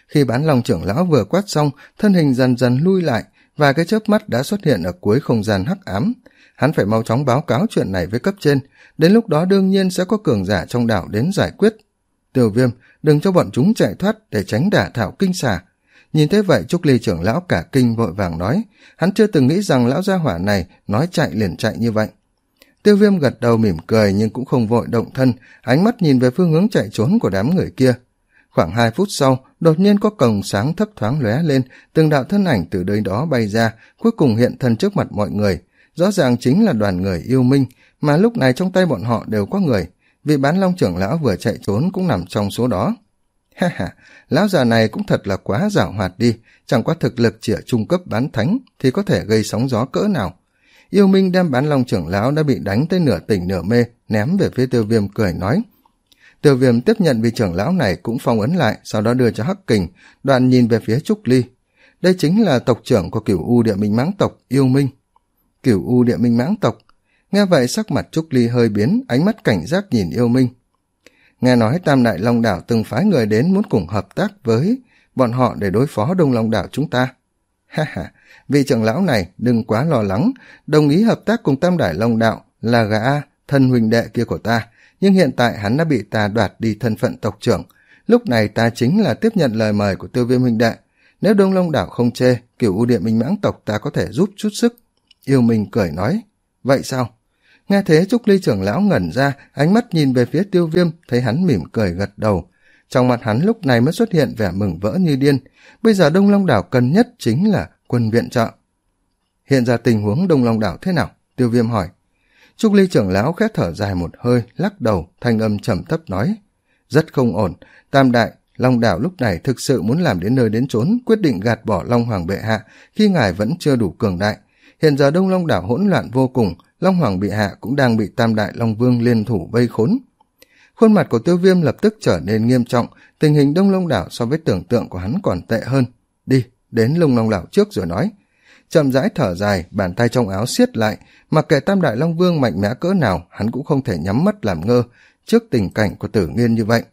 Khi bán long trưởng lão vừa quát xong, thân hình dần dần lui lại, và cái chớp mắt đã xuất hiện ở cuối không gian hắc ám. Hắn phải mau chóng báo cáo chuyện này với cấp trên, đến lúc đó đương nhiên sẽ có cường giả trong đảo đến giải quyết. Tiêu Viêm, đừng cho bọn chúng chạy thoát để tránh đả thảo kinh xà. Nhìn thấy vậy, Trúc Ly trưởng lão cả kinh vội vàng nói, hắn chưa từng nghĩ rằng lão gia hỏa này nói chạy liền chạy như vậy. Tiêu Viêm gật đầu mỉm cười nhưng cũng không vội động thân, ánh mắt nhìn về phương hướng chạy trốn của đám người kia. Khoảng hai phút sau, đột nhiên có cồng sáng thấp thoáng lóe lên, từng đạo thân ảnh từ nơi đó bay ra, cuối cùng hiện thân trước mặt mọi người. Rõ ràng chính là đoàn người yêu minh, mà lúc này trong tay bọn họ đều có người. Vị bán long trưởng lão vừa chạy trốn cũng nằm trong số đó. Ha ha, lão già này cũng thật là quá giảo hoạt đi, chẳng qua thực lực chỉ ở trung cấp bán thánh thì có thể gây sóng gió cỡ nào. Yêu minh đem bán long trưởng lão đã bị đánh tới nửa tỉnh nửa mê, ném về phía Tiêu Viêm cười nói. Tiêu Viêm tiếp nhận vị trưởng lão này cũng phong ấn lại, sau đó đưa cho Hắc Kình, đoạn nhìn về phía Trúc Ly. Đây chính là tộc trưởng của Cửu U Địa Minh Mãng tộc, Yêu Minh. Cửu U Địa Minh Mãng tộc. Nghe vậy sắc mặt Trúc Ly hơi biến, ánh mắt cảnh giác nhìn Yêu Minh. Nghe nói Tam Đại Long Đảo từng phái người đến muốn cùng hợp tác với bọn họ để đối phó Đông Long Đảo chúng ta. Ha ha, vị trưởng lão này đừng quá lo lắng, đồng ý hợp tác cùng Tam Đại Long Đạo là gã thân huynh đệ kia của ta, nhưng hiện tại hắn đã bị ta đoạt đi thân phận tộc trưởng. Lúc này ta chính là tiếp nhận lời mời của Tiêu Viêm huynh đệ. Nếu Đông Long Đảo không chê, Cửu U Địa Minh Mãng tộc ta có thể giúp chút sức. Yêu Minh cười nói. Vậy sao? Nghe thế Trúc Ly trưởng lão ngẩn ra, ánh mắt nhìn về phía Tiêu Viêm, thấy hắn mỉm cười gật đầu. Trong mặt hắn lúc này mới xuất hiện vẻ mừng vỡ như điên. Bây giờ Đông Long Đảo cần nhất chính là quân viện trợ. Hiện ra tình huống Đông Long Đảo thế nào? Tiêu Viêm hỏi. Trúc Ly trưởng lão khẽ thở dài một hơi, lắc đầu, thanh âm trầm thấp nói. Rất không ổn, Tam Đại Long Đảo lúc này thực sự muốn làm đến nơi đến chốn, quyết định gạt bỏ Long Hoàng bệ hạ khi ngài vẫn chưa đủ cường đại. Hiện giờ Đông Long Đảo hỗn loạn vô cùng, Long Hoàng bệ hạ cũng đang bị Tam Đại Long Vương liên thủ vây khốn. Khuôn mặt của Tiêu Viêm lập tức trở nên nghiêm trọng, tình hình Đông Long Đảo so với tưởng tượng của hắn còn tệ hơn. Đi, đến Đông Long Đảo trước rồi nói. Chậm rãi thở dài, bàn tay trong áo siết lại, mặc kệ Tam Đại Long Vương mạnh mẽ cỡ nào, hắn cũng không thể nhắm mắt làm ngơ trước tình cảnh của Tử Nghiên như vậy.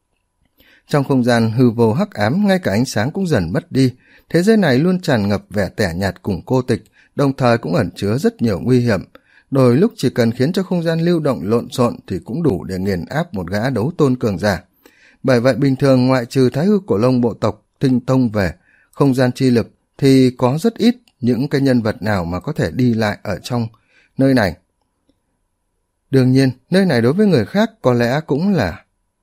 Trong không gian hư vô hắc ám, ngay cả ánh sáng cũng dần mất đi, thế giới này luôn tràn ngập vẻ tẻ nhạt cùng cô tịch, đồng thời cũng ẩn chứa rất nhiều nguy hiểm. Đôi lúc chỉ cần khiến cho không gian lưu động lộn xộn thì cũng đủ để nghiền áp một gã đấu tôn cường giả. Bởi vậy bình thường ngoại trừ Thái Hư Cổ Long bộ tộc tinh tông về không gian chi lực thì có rất ít những cái nhân vật nào mà có thể đi lại ở trong nơi này. Đương nhiên, nơi này đối với người khác có lẽ cũng là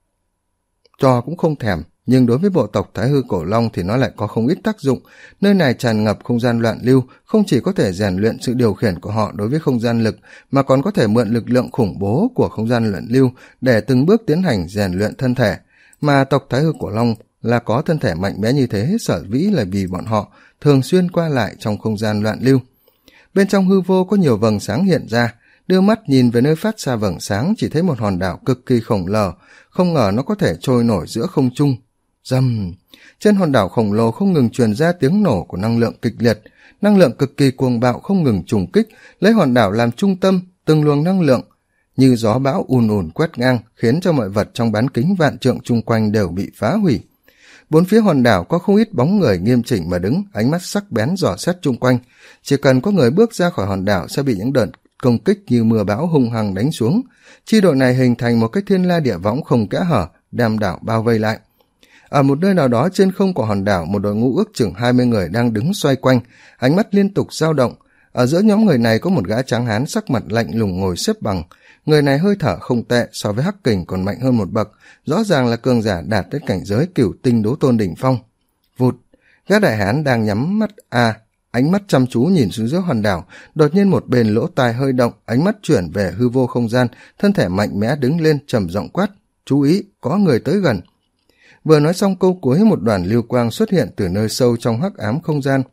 trò cũng không thèm, nhưng đối với bộ tộc Thái Hư Cổ Long thì nó lại có không ít tác dụng. Nơi này tràn ngập không gian loạn lưu, không chỉ có thể rèn luyện sự điều khiển của họ đối với không gian lực, mà còn có thể mượn lực lượng khủng bố của không gian loạn lưu để từng bước tiến hành rèn luyện thân thể. Mà tộc Thái Hư Cổ Long là có thân thể mạnh mẽ như thế sở dĩ là vì bọn họ thường xuyên qua lại trong không gian loạn lưu. Bên trong hư vô có nhiều vầng sáng hiện ra, đưa mắt nhìn về nơi phát ra vầng sáng chỉ thấy một hòn đảo cực kỳ khổng lồ, không ngờ nó có thể trôi nổi giữa không trung. Rầm! Trên hòn đảo khổng lồ không ngừng truyền ra tiếng nổ của năng lượng kịch liệt, năng lượng cực kỳ cuồng bạo không ngừng trùng kích, lấy hòn đảo làm trung tâm, từng luồng năng lượng như gió bão ùn ùn quét ngang, khiến cho mọi vật trong bán kính vạn trượng chung quanh đều bị phá hủy. Bốn phía hòn đảo có không ít bóng người nghiêm chỉnh mà đứng, ánh mắt sắc bén dò xét chung quanh. Chỉ cần có người bước ra khỏi hòn đảo sẽ bị những đợt công kích như mưa bão hung hăng đánh xuống. Chi đội này hình thành một cái thiên la địa võng không kẽ hở, đem đảo bao vây lại. Ở một nơi nào đó trên không của hòn đảo, một đội ngũ ước chừng hai mươi người đang đứng xoay quanh, ánh mắt liên tục dao động. Ở giữa nhóm người này có một gã tráng hán sắc mặt lạnh lùng ngồi xếp bằng. Người này hơi thở không tệ, so với Hắc Kình còn mạnh hơn một bậc, rõ ràng là cường giả đạt tới cảnh giới cửu tinh đấu tôn đỉnh phong. Vụt, gã đại hán đang nhắm mắt à, ánh mắt chăm chú nhìn xuống dưới hòn đảo, đột nhiên một bên lỗ tai hơi động, ánh mắt chuyển về hư vô không gian, thân thể mạnh mẽ đứng lên trầm giọng quát, chú ý, có người tới gần. Vừa nói xong câu cuối, một đoàn lưu quang xuất hiện từ nơi sâu trong hắc ám không gian,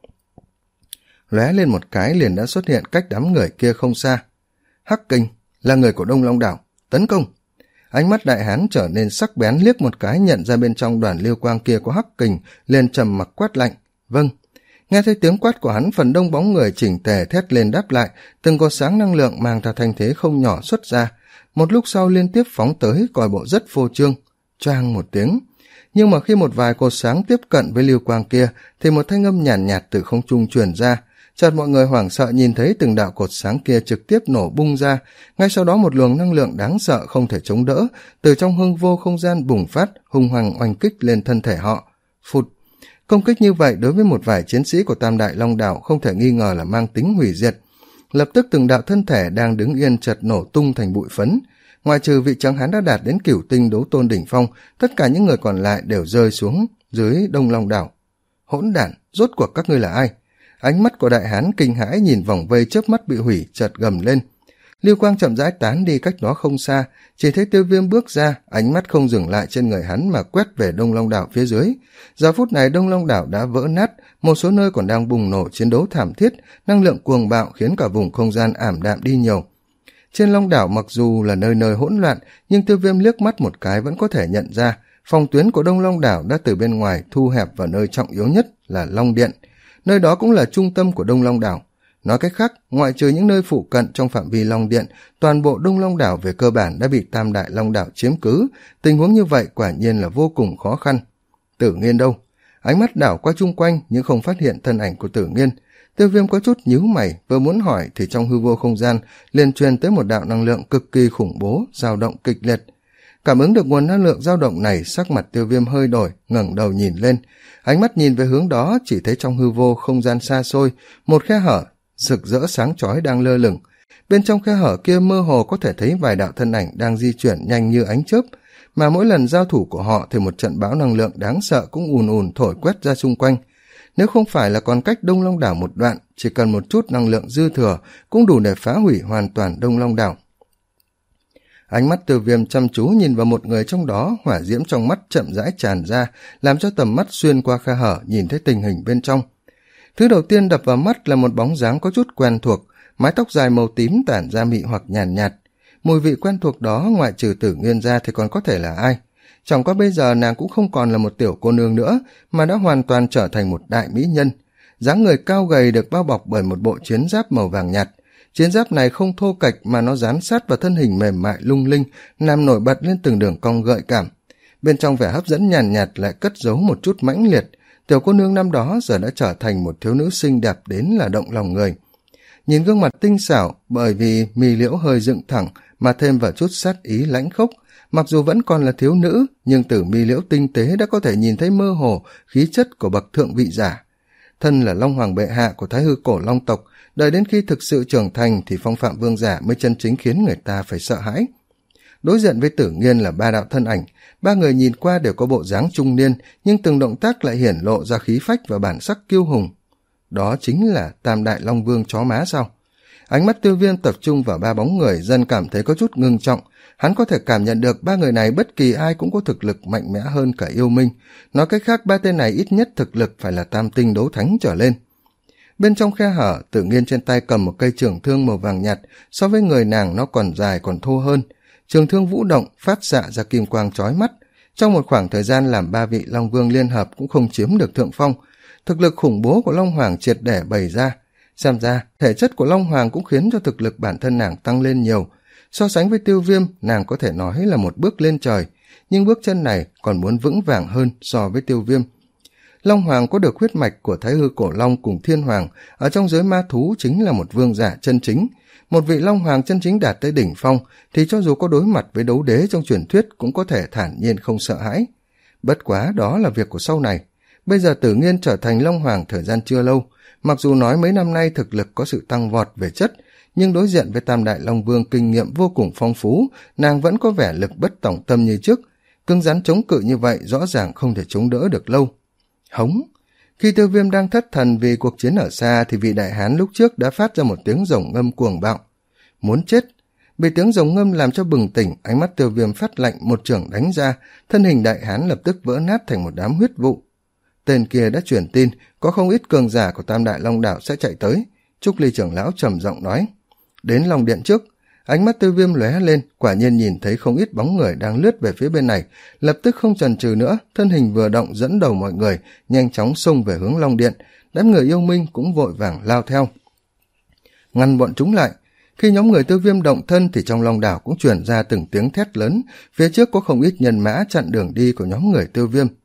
lóe lên một cái liền đã xuất hiện cách đám người kia không xa. Hắc Kình là người của Đông Long Đảo, tấn công. Ánh mắt đại hán trở nên sắc bén, liếc một cái nhận ra bên trong đoàn lưu quang kia có Hắc Kình, liền trầm mặc quát lạnh, vâng. Nghe thấy tiếng quát của hắn, phần đông bóng người chỉnh tề thét lên đáp lại, từng có sáng năng lượng mang theo thanh thế không nhỏ xuất ra, một lúc sau liên tiếp phóng tới, coi bộ rất phô trương. Choang một tiếng, Nhưng mà khi một vài cột sáng tiếp cận với lưu quang kia thì một thanh âm nhàn nhạt, nhạt từ không trung truyền ra. Chợt mọi người hoảng sợ nhìn thấy từng đạo cột sáng kia trực tiếp nổ bung ra, ngay sau đó một luồng năng lượng đáng sợ không thể chống đỡ từ trong hư vô không gian bùng phát, hung hăng oanh kích lên thân thể họ. Phụt! Công kích như vậy đối với một vài chiến sĩ của Tam Đại Long Đảo không thể nghi ngờ là mang tính hủy diệt. Lập tức từng đạo thân thể đang đứng yên chợt nổ tung thành bụi phấn. Ngoài trừ vị trắng hán đã đạt đến cửu tinh đấu tôn đỉnh phong, tất cả những người còn lại đều rơi xuống dưới Đông Long Đảo. Hỗn đản, rốt cuộc các ngươi là ai? Ánh mắt của đại hán kinh hãi nhìn vòng vây chớp mắt bị hủy, chợt gầm lên. Lưu quang chậm rãi tán đi cách đó không xa, chỉ thấy Tiêu Viêm bước ra, ánh mắt không dừng lại trên người hắn mà quét về Đông Long Đảo phía dưới. Giờ phút này Đông Long Đảo đã vỡ nát, một số nơi còn đang bùng nổ chiến đấu thảm thiết, năng lượng cuồng bạo khiến cả vùng không gian ảm đạm đi nhiều. Trên Long Đảo mặc dù là nơi nơi hỗn loạn, nhưng Tiêu Viêm liếc mắt một cái vẫn có thể nhận ra, phòng tuyến của Đông Long Đảo đã từ bên ngoài thu hẹp vào nơi trọng yếu nhất là Long Điện. Nơi đó cũng là trung tâm của Đông Long Đảo. Nói cách khác, ngoại trừ những nơi phụ cận trong phạm vi Long Điện, toàn bộ Đông Long Đảo về cơ bản đã bị Tam Đại Long Đảo chiếm cứ. Tình huống như vậy quả nhiên là vô cùng khó khăn. Tử Nghiên đâu? Ánh mắt đảo qua chung quanh nhưng không phát hiện thân ảnh của Tử Nghiên. Tiêu Viêm có chút nhíu mày, vừa muốn hỏi thì trong hư vô không gian liền truyền tới một đạo năng lượng cực kỳ khủng bố, dao động kịch liệt. Cảm ứng được nguồn năng lượng dao động này, sắc mặt Tiêu Viêm hơi đổi, ngẩng đầu nhìn lên. Ánh mắt nhìn về hướng đó, chỉ thấy trong hư vô không gian xa xôi, một khe hở rực rỡ sáng chói đang lơ lửng. Bên trong khe hở kia mơ hồ có thể thấy vài đạo thân ảnh đang di chuyển nhanh như ánh chớp, mà mỗi lần giao thủ của họ thì một trận bão năng lượng đáng sợ cũng ùn ùn thổi quét ra xung quanh. Nếu không phải là còn cách Đông Long Đảo một đoạn, chỉ cần một chút năng lượng dư thừa cũng đủ để phá hủy hoàn toàn Đông Long Đảo. Ánh mắt Tiêu Viêm chăm chú nhìn vào một người trong đó, hỏa diễm trong mắt chậm rãi tràn ra, làm cho tầm mắt xuyên qua khe hở nhìn thấy tình hình bên trong. Thứ đầu tiên đập vào mắt là một bóng dáng có chút quen thuộc, mái tóc dài màu tím tản ra mị hoặc nhàn nhạt, nhạt. Mùi vị quen thuộc đó ngoại trừ Tử Nghiên ra thì còn có thể là ai? Chẳng qua bây giờ nàng cũng không còn là một tiểu cô nương nữa, mà đã hoàn toàn trở thành một đại mỹ nhân. Dáng người cao gầy được bao bọc bởi một bộ chiến giáp màu vàng nhạt. Chiến giáp này không thô kệch mà nó dán sát vào thân hình mềm mại lung linh, làm nổi bật lên từng đường cong gợi cảm. Bên trong vẻ hấp dẫn nhàn nhạt, nhạt lại cất giấu một chút mãnh liệt. Tiểu cô nương năm đó giờ đã trở thành một thiếu nữ xinh đẹp đến là động lòng người. Nhìn gương mặt tinh xảo, bởi vì mi liễu hơi dựng thẳng mà thêm vào chút sát ý lãnh khốc. Mặc dù vẫn còn là thiếu nữ, nhưng từ mi liễu tinh tế đã có thể nhìn thấy mơ hồ khí chất của bậc thượng vị giả. Thân là Long Hoàng bệ hạ của Thái Hư cổ Long tộc, đợi đến khi thực sự trưởng thành thì phong phạm vương giả mới chân chính khiến người ta phải sợ hãi. Đối diện với Tử Nghiên là ba đạo thân ảnh, ba người nhìn qua đều có bộ dáng trung niên, nhưng từng động tác lại hiển lộ ra khí phách và bản sắc kiêu hùng. Đó chính là Tam Đại Long Vương chó má sao? Ánh mắt Tiêu Viêm tập trung vào ba bóng người, dần cảm thấy có chút ngưng trọng. Hắn có thể cảm nhận được ba người này bất kỳ ai cũng có thực lực mạnh mẽ hơn cả yêu minh. Nói cách khác, ba tên này ít nhất thực lực phải là tam tinh đấu thánh trở lên. Bên trong khe hở, Tử Nghiên trên tay cầm một cây trường thương màu vàng nhạt, so với người nàng nó còn dài còn thô hơn. Trường thương vũ động, phát xạ ra kim quang chói mắt. Trong một khoảng thời gian làm ba vị Long Vương liên hợp cũng không chiếm được thượng phong. Thực lực khủng bố của Long Hoàng triệt để bày ra. Xem ra, thể chất của Long Hoàng cũng khiến cho thực lực bản thân nàng tăng lên nhiều. So sánh với Tiêu Viêm, nàng có thể nói là một bước lên trời, nhưng bước chân này còn muốn vững vàng hơn so với Tiêu Viêm. Long Hoàng có được huyết mạch của Thái Hư cổ Long cùng Thiên Hoàng, ở trong giới ma thú chính là một vương giả chân chính. Một vị Long Hoàng chân chính đạt tới đỉnh phong, thì cho dù có đối mặt với đấu đế trong truyền thuyết cũng có thể thản nhiên không sợ hãi. Bất quá đó là việc của sau này. Bây giờ Tử Nghiên trở thành Long Hoàng thời gian chưa lâu, mặc dù nói mấy năm nay thực lực có sự tăng vọt về chất, nhưng đối diện với Tam Đại Long Vương kinh nghiệm vô cùng phong phú, nàng vẫn có vẻ lực bất tòng tâm như trước. Cứng rắn chống cự như vậy rõ ràng không thể chống đỡ được lâu. Hống! Khi Tiêu Viêm đang thất thần vì cuộc chiến ở xa thì vị đại hán lúc trước đã phát ra một tiếng rồng ngâm cuồng bạo. Muốn chết! Bị tiếng rồng ngâm làm cho bừng tỉnh, ánh mắt Tiêu Viêm phát lạnh một chưởng đánh ra, thân hình đại hán lập tức vỡ nát thành một đám huyết vụ. Tên kia đã truyền tin, có không ít cường giả của Tam Đại Long Đảo sẽ chạy tới. Trúc Ly trưởng lão trầm giọng nói. Đến Long Điện trước, ánh mắt Tiêu Viêm lóe lên, quả nhiên nhìn thấy không ít bóng người đang lướt về phía bên này, lập tức không chần chừ nữa, thân hình vừa động dẫn đầu mọi người, nhanh chóng xông về hướng Long Điện, đám người yêu minh cũng vội vàng lao theo. Ngăn bọn chúng lại, khi nhóm người Tiêu Viêm động thân thì trong Long Đảo cũng truyền ra từng tiếng thét lớn, phía trước có không ít nhân mã chặn đường đi của nhóm người Tiêu Viêm.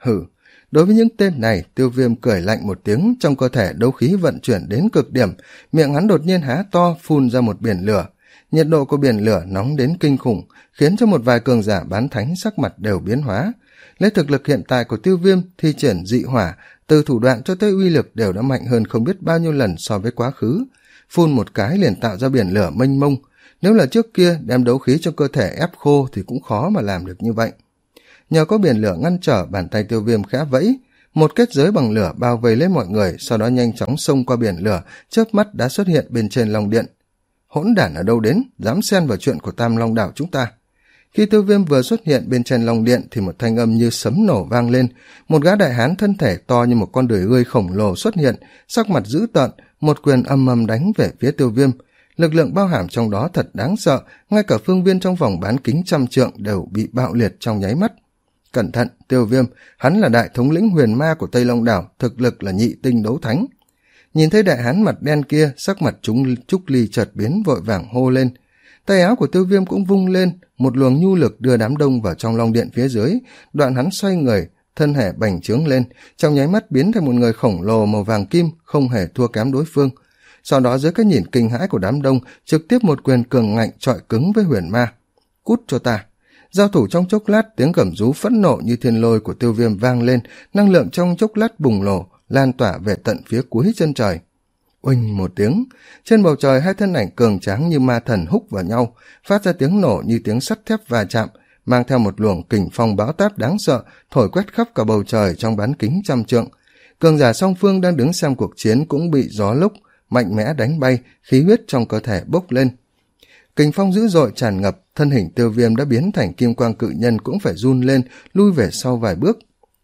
Hừ, đối với những tên này, Tiêu Viêm cười lạnh một tiếng, trong cơ thể đấu khí vận chuyển đến cực điểm, miệng hắn đột nhiên há to phun ra một biển lửa. Nhiệt độ của biển lửa nóng đến kinh khủng, khiến cho một vài cường giả bán thánh sắc mặt đều biến hóa. Lấy thực lực hiện tại của Tiêu Viêm, thi triển dị hỏa, từ thủ đoạn cho tới uy lực đều đã mạnh hơn không biết bao nhiêu lần so với quá khứ. Phun một cái liền tạo ra biển lửa mênh mông. Nếu là trước kia đem đấu khí trong cơ thể ép khô thì cũng khó mà làm được như vậy. Nhờ có biển lửa ngăn trở, bàn tay Tiêu Viêm khẽ vẫy, một kết giới bằng lửa bao vây lấy mọi người, sau đó nhanh chóng xông qua biển lửa, chớp mắt đã xuất hiện bên trên long điện. Hỗn đản ở đâu đến, dám xen vào chuyện của Tam Long đảo chúng ta. Khi Tiêu Viêm vừa xuất hiện bên trên long điện thì một thanh âm như sấm nổ vang lên, một gã đại hán thân thể to như một con đười ươi khổng lồ xuất hiện, sắc mặt dữ tợn, một quyền âm âm đánh về phía Tiêu Viêm. Lực lượng bao hàm trong đó thật đáng sợ, ngay cả phương viên trong vòng bán kính trăm trượng đều bị bạo liệt trong nháy mắt. Cẩn thận, Tiêu Viêm, hắn là đại thống lĩnh huyền ma của Tây Long đảo, thực lực là nhị tinh đấu thánh. Nhìn thấy đại hán mặt đen kia, sắc mặt chúng Trúc Ly chợt biến, vội vàng hô lên. Tay áo của Tiêu Viêm cũng vung lên, một luồng nhu lực đưa đám đông vào trong long điện phía dưới, đoạn hắn xoay người, thân thể bành trướng lên, trong nháy mắt biến thành một người khổng lồ màu vàng kim, không hề thua kém đối phương. Sau đó dưới cái nhìn kinh hãi của đám đông, trực tiếp một quyền cường ngạnh chọi cứng với huyền ma. Cút cho ta! Giao thủ trong chốc lát, tiếng gầm rú phẫn nộ như thiên lôi của Tiêu Viêm vang lên, năng lượng trong chốc lát bùng nổ, lan tỏa về tận phía cuối chân trời. Oanh một tiếng, trên bầu trời hai thân ảnh cường tráng như ma thần húc vào nhau, phát ra tiếng nổ như tiếng sắt thép va chạm, mang theo một luồng kình phong bão táp đáng sợ, thổi quét khắp cả bầu trời trong bán kính trăm trượng. Cường giả song phương đang đứng xem cuộc chiến cũng bị gió lốc mạnh mẽ đánh bay, khí huyết trong cơ thể bốc lên. Kình phong dữ dội tràn ngập, thân hình Tiêu Viêm đã biến thành kim quang cự nhân cũng phải run lên, lui về sau vài bước.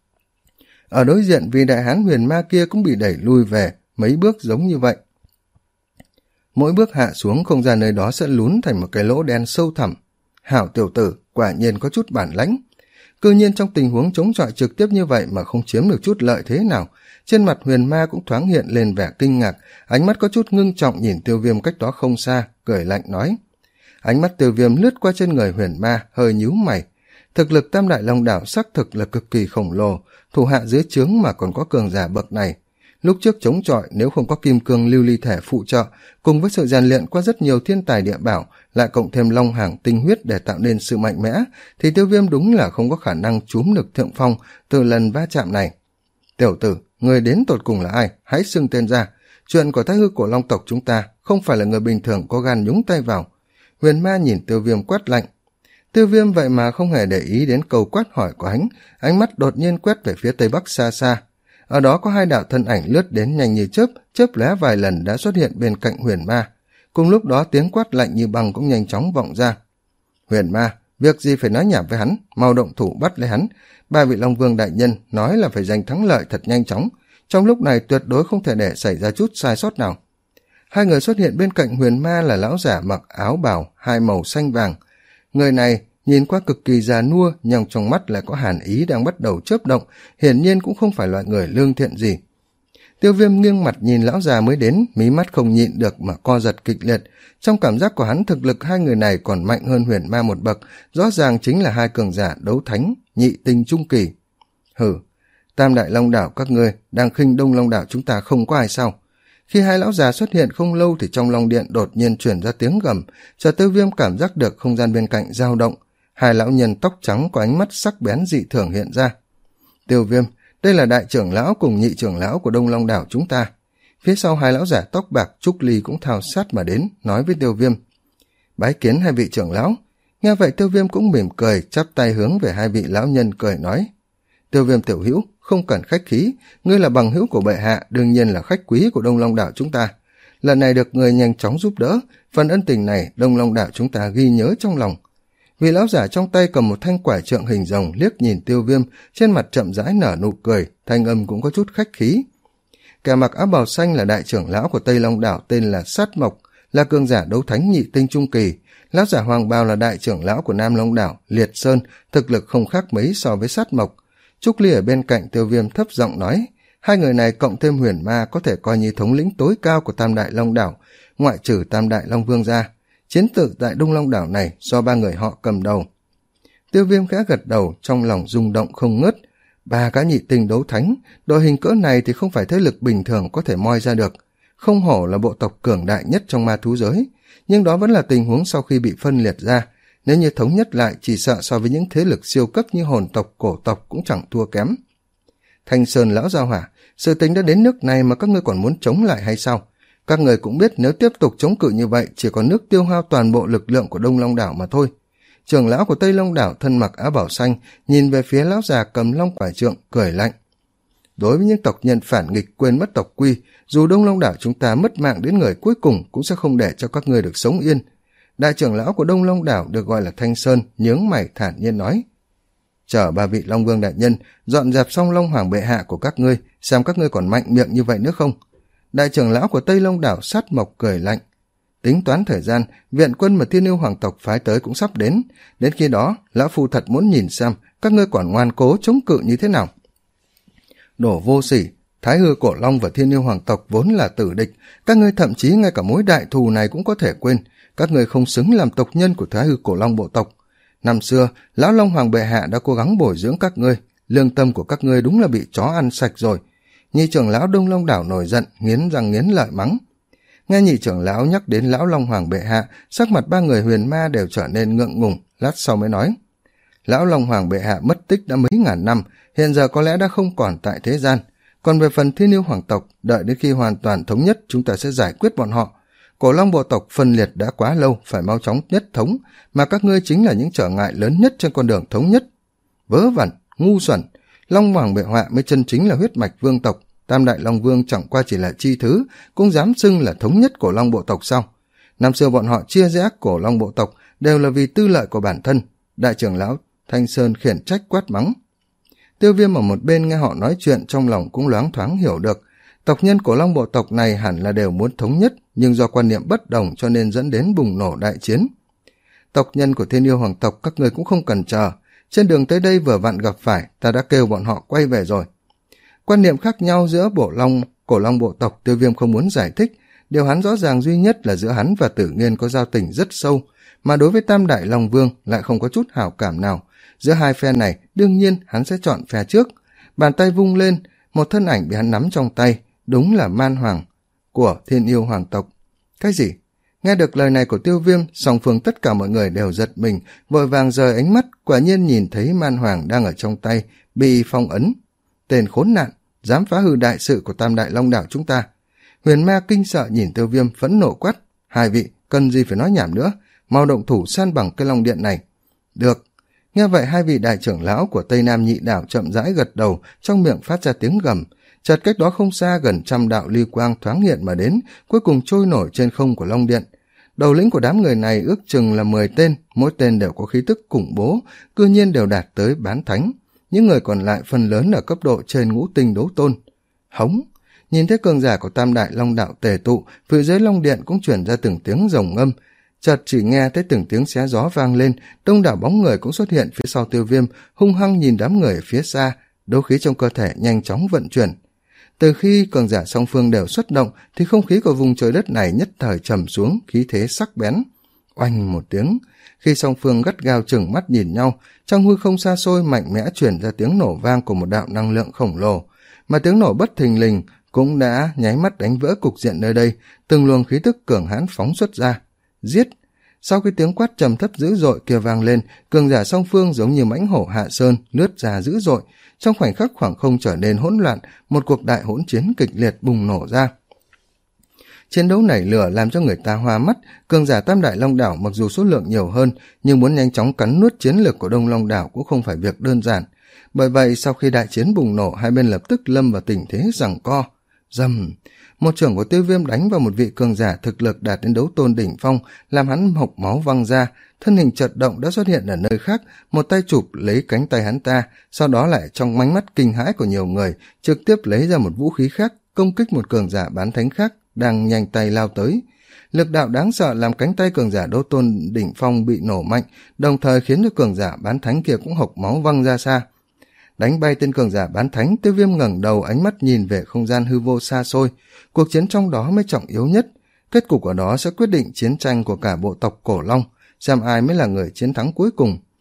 Ở đối diện, vì đại hán huyền ma kia cũng bị đẩy lui về mấy bước giống như vậy. Mỗi bước hạ xuống, không gian nơi đó sẽ lún thành một cái lỗ đen sâu thẳm. Hảo tiểu tử, quả nhiên có chút bản lãnh. Cư nhiên trong tình huống chống chọi trực tiếp như vậy mà không chiếm được chút lợi thế nào. Trên mặt huyền ma cũng thoáng hiện lên vẻ kinh ngạc, ánh mắt có chút ngưng trọng nhìn Tiêu Viêm cách đó không xa, cười lạnh nói. Ánh mắt Tiêu Viêm lướt qua trên người huyền ma, hơi nhíu mày. Thực lực Tam Đại Long đảo xác thực là cực kỳ khổng lồ, thủ hạ dưới trướng mà còn có cường giả bậc này. Lúc trước chống chọi, nếu không có kim cương lưu ly thể phụ trợ, cùng với sự rèn luyện qua rất nhiều thiên tài địa bảo, lại cộng thêm long hàng tinh huyết để tạo nên sự mạnh mẽ, thì Tiêu Viêm đúng là không có khả năng trúm được thượng phong từ lần va chạm này. Tiểu tử, người đến tột cùng là ai? Hãy xưng tên ra. Chuyện của Thái Hư Cổ Long tộc chúng ta không phải là người bình thường có gan nhúng tay vào. Huyền ma nhìn Tiêu Viêm quát lạnh. Tiêu Viêm vậy mà không hề để ý đến câu quát hỏi của hắn, ánh mắt đột nhiên quét về phía tây bắc xa xa. Ở đó có hai đạo thân ảnh lướt đến nhanh như chớp, chớp lóe vài lần đã xuất hiện bên cạnh huyền ma. Cùng lúc đó tiếng quát lạnh như băng cũng nhanh chóng vọng ra. Huyền ma, việc gì phải nói nhảm với hắn, mau động thủ bắt lấy hắn. Ba vị Long Vương đại nhân nói là phải giành thắng lợi thật nhanh chóng, trong lúc này tuyệt đối không thể để xảy ra chút sai sót nào. Hai người xuất hiện bên cạnh huyền ma là lão giả mặc áo bào hai màu xanh vàng. Người này nhìn qua cực kỳ già nua, nhưng trong mắt lại có hàn ý đang bắt đầu chớp động, hiển nhiên cũng không phải loại người lương thiện gì. Tiêu Viêm nghiêng mặt nhìn lão già mới đến, mí mắt không nhịn được mà co giật kịch liệt. Trong cảm giác của hắn, thực lực hai người này còn mạnh hơn huyền ma một bậc, rõ ràng chính là hai cường giả đấu thánh, nhị tinh trung kỳ. Hừ, Tam Đại Long đảo các ngươi đang khinh Đông Long đảo chúng ta không có ai sao? Khi hai lão già xuất hiện không lâu thì trong long điện đột nhiên truyền ra tiếng gầm, chợt Tiêu Viêm cảm giác được không gian bên cạnh dao động. Hai lão nhân tóc trắng có ánh mắt sắc bén dị thường hiện ra. Tiêu Viêm, đây là đại trưởng lão cùng nhị trưởng lão của Đông Long đảo chúng ta. Phía sau hai lão giả tóc bạc Trúc Ly cũng thao sát mà đến, nói với Tiêu Viêm. Bái kiến hai vị trưởng lão. Nghe vậy Tiêu Viêm cũng mỉm cười, chắp tay hướng về hai vị lão nhân cười nói. Tiêu Viêm tiểu hữu, không cần khách khí, ngươi là bằng hữu của bệ hạ, đương nhiên là khách quý của Đông Long đảo chúng ta. Lần này được người nhanh chóng giúp đỡ, phần ân tình này Đông Long đảo chúng ta ghi nhớ trong lòng. Vị lão giả trong tay cầm một thanh quải trượng hình rồng liếc nhìn Tiêu Viêm, trên mặt chậm rãi nở nụ cười, thanh âm cũng có chút khách khí. Kẻ mặc áo bào xanh là đại trưởng lão của Tây Long đảo tên là Sát Mộc, là cường giả đấu thánh nhị tinh trung kỳ. Lão giả hoàng bào là đại trưởng lão của Nam Long đảo Liệt Sơn, thực lực không khác mấy so với Sát Mộc. Trúc Ly ở bên cạnh Tiêu Viêm thấp giọng nói, hai người này cộng thêm huyền ma có thể coi như thống lĩnh tối cao của Tam Đại Long đảo, ngoại trừ Tam Đại Long Vương ra. Chiến tử tại Đông Long đảo này do ba người họ cầm đầu. Tiêu Viêm khẽ gật đầu, trong lòng rung động không ngớt. Ba gã nhị tinh đấu thánh, đội hình cỡ này thì không phải thế lực bình thường có thể moi ra được. Không hổ là bộ tộc cường đại nhất trong ma thú giới, nhưng đó vẫn là tình huống sau khi bị phân liệt ra. Nếu như thống nhất lại, chỉ sợ so với những thế lực siêu cấp như hồn tộc, cổ tộc cũng chẳng thua kém. Thanh Sơn lão gia hỏa, sự tình đã đến nước này mà các ngươi còn muốn chống lại hay sao? Các người cũng biết nếu tiếp tục chống cự như vậy, chỉ còn nước tiêu hao toàn bộ lực lượng của Đông Long đảo mà thôi. Trưởng lão của Tây Long đảo thân mặc áo bảo xanh, nhìn về phía lão già cầm long quải trượng, cười lạnh. Đối với những tộc nhân phản nghịch quên mất tộc quy, dù Đông Long đảo chúng ta mất mạng đến người cuối cùng cũng sẽ không để cho các ngươi được sống yên. Đại trưởng lão của Đông Long đảo được gọi là Thanh Sơn, nhướng mày thản nhiên nói. Chờ ba vị Long Vương đại nhân, dọn dẹp xong Long Hoàng bệ hạ của các ngươi, xem các ngươi còn mạnh miệng như vậy nữa không? Đại trưởng lão của Tây Long đảo Sát Mộc cười lạnh. Tính toán thời gian, viện quân mà Thiên Yêu Hoàng tộc phái tới cũng sắp đến. Đến khi đó, lão phu thật muốn nhìn xem các ngươi còn ngoan cố chống cự như thế nào. Đổ vô sỉ, Thái Hư Cổ Long và Thiên Yêu Hoàng tộc vốn là tử địch, các ngươi thậm chí ngay cả mối đại thù này cũng có thể quên. Các ngươi không xứng làm tộc nhân của Thái Hư Cổ Long bộ tộc. Năm xưa, lão Long Hoàng bệ hạ đã cố gắng bồi dưỡng các ngươi, lương tâm của các ngươi đúng là bị chó ăn sạch rồi. Nhị trưởng lão Đông Long đảo nổi giận, nghiến răng nghiến lợi mắng. Nghe nhị trưởng lão nhắc đến lão Long Hoàng bệ hạ, sắc mặt ba người huyền ma đều trở nên ngượng ngùng, lát sau mới nói. Lão Long Hoàng bệ hạ mất tích đã mấy ngàn năm, hiện giờ có lẽ đã không còn tại thế gian. Còn về phần Thiên Yêu Hoàng tộc, đợi đến khi hoàn toàn thống nhất chúng ta sẽ giải quyết bọn họ. Cổ Long bộ tộc phân liệt đã quá lâu, phải mau chóng nhất thống, mà các ngươi chính là những trở ngại lớn nhất trên con đường thống nhất. Vớ vẩn, ngu xuẩn, Long Hoàng bệ hạ mới chân chính là huyết mạch vương tộc, Tam Đại Long Vương chẳng qua chỉ là chi thứ, cũng dám xưng là thống nhất Cổ Long bộ tộc sao? Năm xưa bọn họ chia rẽ Cổ Long bộ tộc đều là vì tư lợi của bản thân. Đại trưởng lão Thanh Sơn khiển trách quát mắng. Tiêu Viêm ở một bên nghe họ nói chuyện trong lòng cũng loáng thoáng hiểu được. Tộc nhân Cổ Long bộ tộc này hẳn là đều muốn thống nhất, nhưng do quan niệm bất đồng cho nên dẫn đến bùng nổ đại chiến. Tộc nhân của Thiên Yêu Hoàng tộc các người cũng không cần chờ. Trên đường tới đây vừa vặn gặp phải, ta đã kêu bọn họ quay về rồi. Quan niệm khác nhau giữa bộ long, Cổ Long bộ tộc Tiêu Viêm không muốn giải thích. Điều hắn rõ ràng duy nhất là giữa hắn và Tử Nghiên có giao tình rất sâu, mà đối với Tam Đại Long Vương lại không có chút hảo cảm nào. Giữa hai phe này, đương nhiên hắn sẽ chọn phe trước. Bàn tay vung lên, một thân ảnh bị hắn nắm trong tay, đúng là Man Hoàng của Thiên Yêu Hoàng tộc. Cái gì? Nghe được lời này của Tiêu Viêm, song phương tất cả mọi người đều giật mình, vội vàng rời ánh mắt, quả nhiên nhìn thấy Man Hoàng đang ở trong tay, bị phong ấn. Tên khốn nạn, dám phá hư đại sự của Tam Đại Long đảo chúng ta. Huyền ma kinh sợ nhìn Tiêu Viêm phẫn nộ quát. Hai vị, cần gì phải nói nhảm nữa, mau động thủ san bằng cái long điện này. Được. Nghe vậy hai vị đại trưởng lão của Tây Nam Nhị đảo chậm rãi gật đầu, trong miệng phát ra tiếng gầm. Chợt cách đó không xa gần trăm đạo ly quang thoáng hiện mà đến, cuối cùng trôi nổi trên không của long điện. Đầu lĩnh của đám người này ước chừng là mười tên, mỗi tên đều có khí tức khủng bố, cư nhiên đều đạt tới bán thánh. Những người còn lại phần lớn ở cấp độ trên ngũ tinh đấu tôn. Hống! Nhìn thấy cường giả của Tam Đại Long đạo tề tụ, phía dưới long điện cũng chuyển ra từng tiếng rồng ngâm. Chợt chỉ nghe thấy từng tiếng xé gió vang lên, đông đảo bóng người cũng xuất hiện phía sau Tiêu Viêm, hung hăng nhìn đám người ở phía xa, đấu khí trong cơ thể nhanh chóng vận chuyển. Từ khi cường giả song phương đều xuất động, thì không khí của vùng trời đất này nhất thời trầm xuống, khí thế sắc bén. Oanh một tiếng, khi song phương gắt gao chừng mắt nhìn nhau, trong hư không xa xôi mạnh mẽ truyền ra tiếng nổ vang của một đạo năng lượng khổng lồ, mà tiếng nổ bất thình lình cũng đã nháy mắt đánh vỡ cục diện nơi đây, từng luồng khí tức cường hãn phóng xuất ra. Giết! Sau khi tiếng quát trầm thấp dữ dội kia vang lên, cường giả song phương giống như mãnh hổ hạ sơn lướt ra dữ dội, trong khoảnh khắc khoảng không trở nên hỗn loạn, một cuộc đại hỗn chiến kịch liệt bùng nổ ra. Chiến đấu nảy lửa làm cho người ta hoa mắt, cường giả Tam Đại Long đảo mặc dù số lượng nhiều hơn, nhưng muốn nhanh chóng cắn nuốt chiến lược của Đông Long đảo cũng không phải việc đơn giản. Bởi vậy sau khi đại chiến bùng nổ, hai bên lập tức lâm vào tình thế giằng co. Rầm! Một trưởng của Tiêu Viêm đánh vào một vị cường giả thực lực đạt đến đấu tôn đỉnh phong, làm hắn hộc máu văng ra, thân hình chợt động đã xuất hiện ở nơi khác, một tay chụp lấy cánh tay hắn ta, sau đó lại trong ánh mắt kinh hãi của nhiều người, trực tiếp lấy ra một vũ khí khác, công kích một cường giả bán thánh khác đang nhanh tay lao tới. Lực đạo đáng sợ làm cánh tay cường giả đấu tôn đỉnh phong bị nổ mạnh, đồng thời khiến cho cường giả bán thánh kia cũng hộc máu văng ra xa. Đánh bay tên cường giả bán thánh, Tiêu Viêm ngẩng đầu ánh mắt nhìn về không gian hư vô xa xôi. Cuộc chiến trong đó mới trọng yếu nhất. Kết cục của đó sẽ quyết định chiến tranh của cả bộ tộc Cổ Long, xem ai mới là người chiến thắng cuối cùng.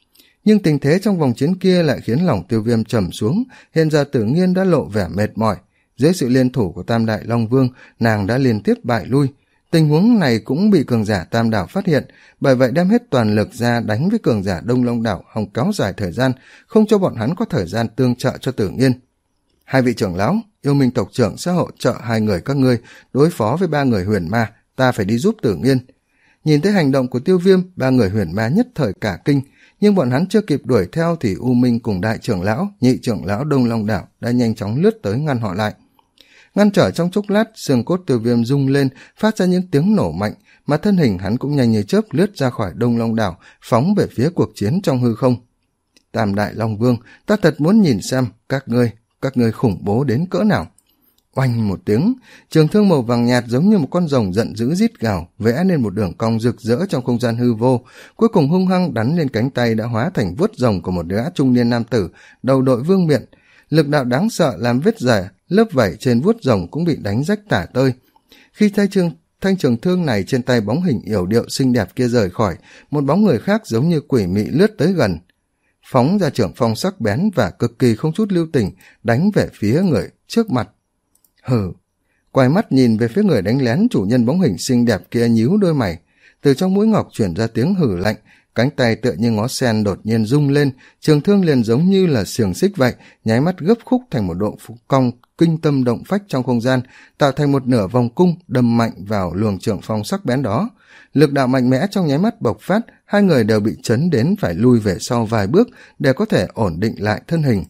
nhưng tình thế trong vòng chiến kia lại khiến lòng Tiêu Viêm trầm xuống. Hiện giờ Tử Nghiên đã lộ vẻ mệt mỏi, dưới sự liên thủ của Tam Đại Long Vương, nàng đã liên tiếp bại lui. Tình huống này cũng bị cường giả Tam Đảo phát hiện, bởi vậy đem hết toàn lực ra đánh với cường giả Đông Long Đảo, hòng kéo dài thời gian, không cho bọn hắn có thời gian tương trợ cho Tử Nghiên. Hai vị trưởng lão, Yêu Minh tộc trưởng sẽ hỗ trợ hai người các ngươi đối phó với ba người huyền ma, ta phải đi giúp Tử Nghiên. Nhìn thấy hành động của Tiêu Viêm, ba người huyền ma nhất thời cả kinh, nhưng bọn hắn chưa kịp đuổi theo thì U Minh cùng đại trưởng lão, nhị trưởng lão Đông Long Đảo đã nhanh chóng lướt tới ngăn họ lại. Ngăn trở trong chốc lát, xương cốt Tiêu Viêm rung lên, phát ra những tiếng nổ mạnh, mà thân hình hắn cũng nhanh như chớp lướt ra khỏi Đông Long Đảo, phóng về phía cuộc chiến trong hư không. Tam Đại Long Vương, ta thật muốn nhìn xem các ngươi, các ngươi khủng bố đến cỡ nào. Oanh một tiếng, trường thương màu vàng nhạt giống như một con rồng giận dữ rít gào, vẽ nên một đường cong rực rỡ trong không gian hư vô, cuối cùng hung hăng đắn lên cánh tay đã hóa thành vuốt rồng của một gã trung niên nam tử, đầu đội vương miện. Lực đạo đáng sợ làm vết rải, lớp vảy trên vuốt rồng cũng bị đánh rách tả tơi. Khi thanh trường, thanh trường thương này trên tay bóng hình yểu điệu xinh đẹp kia rời khỏi, một bóng người khác giống như quỷ mị lướt tới gần, phóng ra trưởng phong sắc bén và cực kỳ không chút lưu tình, đánh về phía người trước mặt. Hừ, quay mắt nhìn về phía người đánh lén, chủ nhân bóng hình xinh đẹp kia nhíu đôi mày, từ trong mũi ngọc chuyển ra tiếng hừ lạnh, cánh tay tựa như ngó sen đột nhiên rung lên, trường thương liền giống như là xiềng xích vậy, nháy mắt gấp khúc thành một độ cong kinh tâm động phách trong không gian, tạo thành một nửa vòng cung đâm mạnh vào luồng trưởng phong sắc bén đó. Lực đạo mạnh mẽ trong nháy mắt bộc phát, hai người đều bị chấn đến phải lui về sau vài bước để có thể ổn định lại thân hình.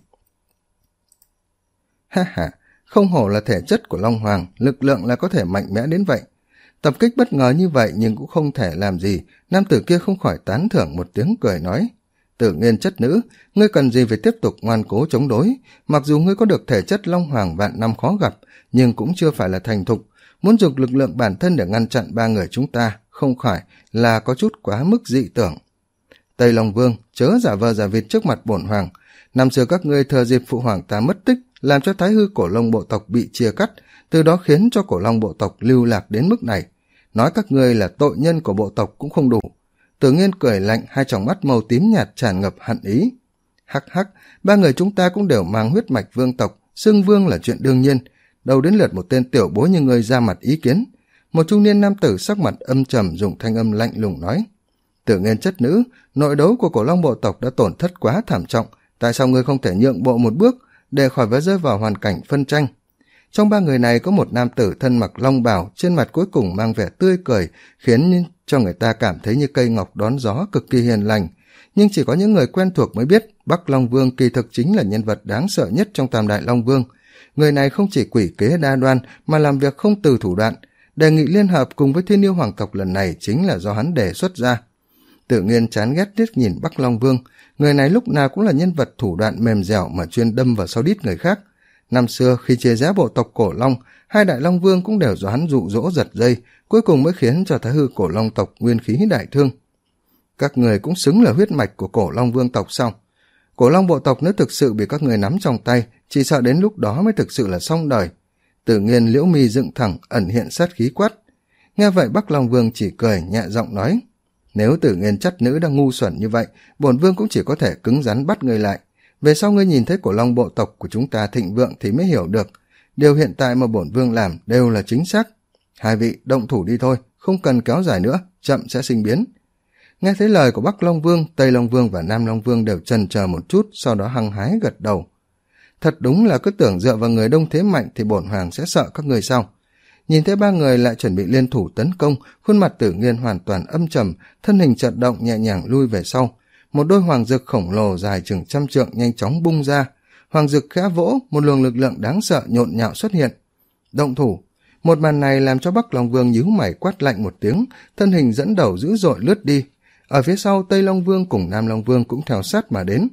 Ha ha, không hổ là thể chất của Long Hoàng, lực lượng là có thể mạnh mẽ đến vậy. Tập kích bất ngờ như vậy nhưng cũng không thể làm gì, nam tử kia không khỏi tán thưởng một tiếng cười nói. Tử Nghiên chất nữ, ngươi cần gì phải tiếp tục ngoan cố chống đối, mặc dù ngươi có được thể chất Long Hoàng vạn năm khó gặp, nhưng cũng chưa phải là thành thục, muốn dùng lực lượng bản thân để ngăn chặn ba người chúng ta, không phải là có chút quá mức dị tưởng. Tây Long Vương, chớ giả vờ giả vịt trước mặt bổn hoàng, năm xưa các ngươi thừa dịp phụ hoàng ta mất tích, làm cho Thái Hư Cổ Long bộ tộc bị chia cắt, từ đó khiến cho Cổ Long bộ tộc lưu lạc đến mức này. Nói các ngươi là tội nhân của bộ tộc cũng không đủ. Tử Nghiên cười lạnh, hai tròng mắt màu tím nhạt tràn ngập hận ý. Hắc hắc, ba người chúng ta cũng đều mang huyết mạch vương tộc, xưng vương là chuyện đương nhiên, đâu đến lượt một tên tiểu bối như ngươi ra mặt ý kiến. Một trung niên nam tử sắc mặt âm trầm dùng thanh âm lạnh lùng nói. Tử Nghiên chất nữ, nội đấu của Cổ Long bộ tộc đã tổn thất quá thảm trọng, tại sao ngươi không thể nhượng bộ một bước để khỏi phải rơi vào hoàn cảnh phân tranh? Trong ba người này có một nam tử thân mặc long bào, trên mặt cuối cùng mang vẻ tươi cười, khiến cho người ta cảm thấy như cây ngọc đón gió, cực kỳ hiền lành. Nhưng chỉ có những người quen thuộc mới biết, Bắc Long Vương kỳ thực chính là nhân vật đáng sợ nhất trong Tam Đại Long Vương. Người này không chỉ quỷ kế đa đoan mà làm việc không từ thủ đoạn. Đề nghị liên hợp cùng với Thiên Yêu Hoàng tộc lần này chính là do hắn đề xuất ra. Tự nhiên chán ghét liếc nhìn Bắc Long Vương, người này lúc nào cũng là nhân vật thủ đoạn mềm dẻo mà chuyên đâm vào sau đít người khác. Năm xưa khi chia rẽ bộ tộc Cổ Long, hai đại Long Vương cũng đều do hắn dụ dỗ giật dây, cuối cùng mới khiến cho Thái Hư Cổ Long tộc nguyên khí đại thương. Các người cũng xứng là huyết mạch của Cổ Long Vương tộc sao? Cổ Long bộ tộc nếu thực sự bị các người nắm trong tay, chỉ sợ đến lúc đó mới thực sự là xong đời. Tử Nghiên liễu mi dựng thẳng, ẩn hiện sát khí quát. Nghe vậy Bắc Long Vương chỉ cười nhẹ giọng nói, nếu Tử Nghiên chất nữ đang ngu xuẩn như vậy, bổn vương cũng chỉ có thể cứng rắn bắt ngươi lại. Về sau ngươi nhìn thấy Cổ Long bộ tộc của chúng ta thịnh vượng thì mới hiểu được, điều hiện tại mà bổn vương làm đều là chính xác. Hai vị động thủ đi thôi, không cần kéo dài nữa, chậm sẽ sinh biến. Nghe thấy lời của Bắc Long Vương, Tây Long Vương và Nam Long Vương đều chần chờ một chút, sau đó hăng hái gật đầu. Thật đúng là cứ tưởng dựa vào người đông thế mạnh thì bổn hoàng sẽ sợ các người sao? Nhìn thấy ba người lại chuẩn bị liên thủ tấn công, khuôn mặt Tử Nghiên hoàn toàn âm trầm, thân hình chợt động nhẹ nhàng lui về sau. Một đôi hoàng dực khổng lồ dài chừng trăm trượng nhanh chóng bung ra. Hoàng dực khẽ vỗ, một luồng lực lượng đáng sợ nhộn nhạo xuất hiện. Động thủ. Một màn này làm cho Bắc Long Vương nhíu mày quát lạnh một tiếng, thân hình dẫn đầu dữ dội lướt đi. Ở phía sau Tây Long Vương cùng Nam Long Vương cũng theo sát mà đến.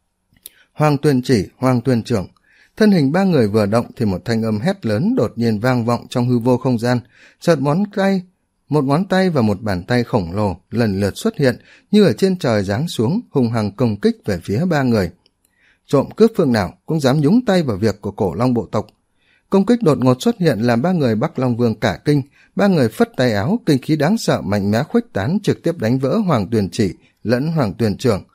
Hoàng Tuyền Chỉ, Hoàng Tuyền Trưởng. Thân hình ba người vừa động thì một thanh âm hét lớn đột nhiên vang vọng trong hư vô không gian, chợt ngón tay, một ngón tay và một bàn tay khổng lồ lần lượt xuất hiện như ở trên trời giáng xuống, hung hăng công kích về phía ba người. Trộm cướp phương nào cũng dám nhúng tay vào việc của Cổ Long bộ tộc. Công kích đột ngột xuất hiện làm ba người Bắc Long Vương cả kinh, ba người phất tay áo, kinh khí đáng sợ mạnh mẽ khuếch tán trực tiếp đánh vỡ Hoàng Tuyền Chỉ lẫn Hoàng Tuyền Trưởng.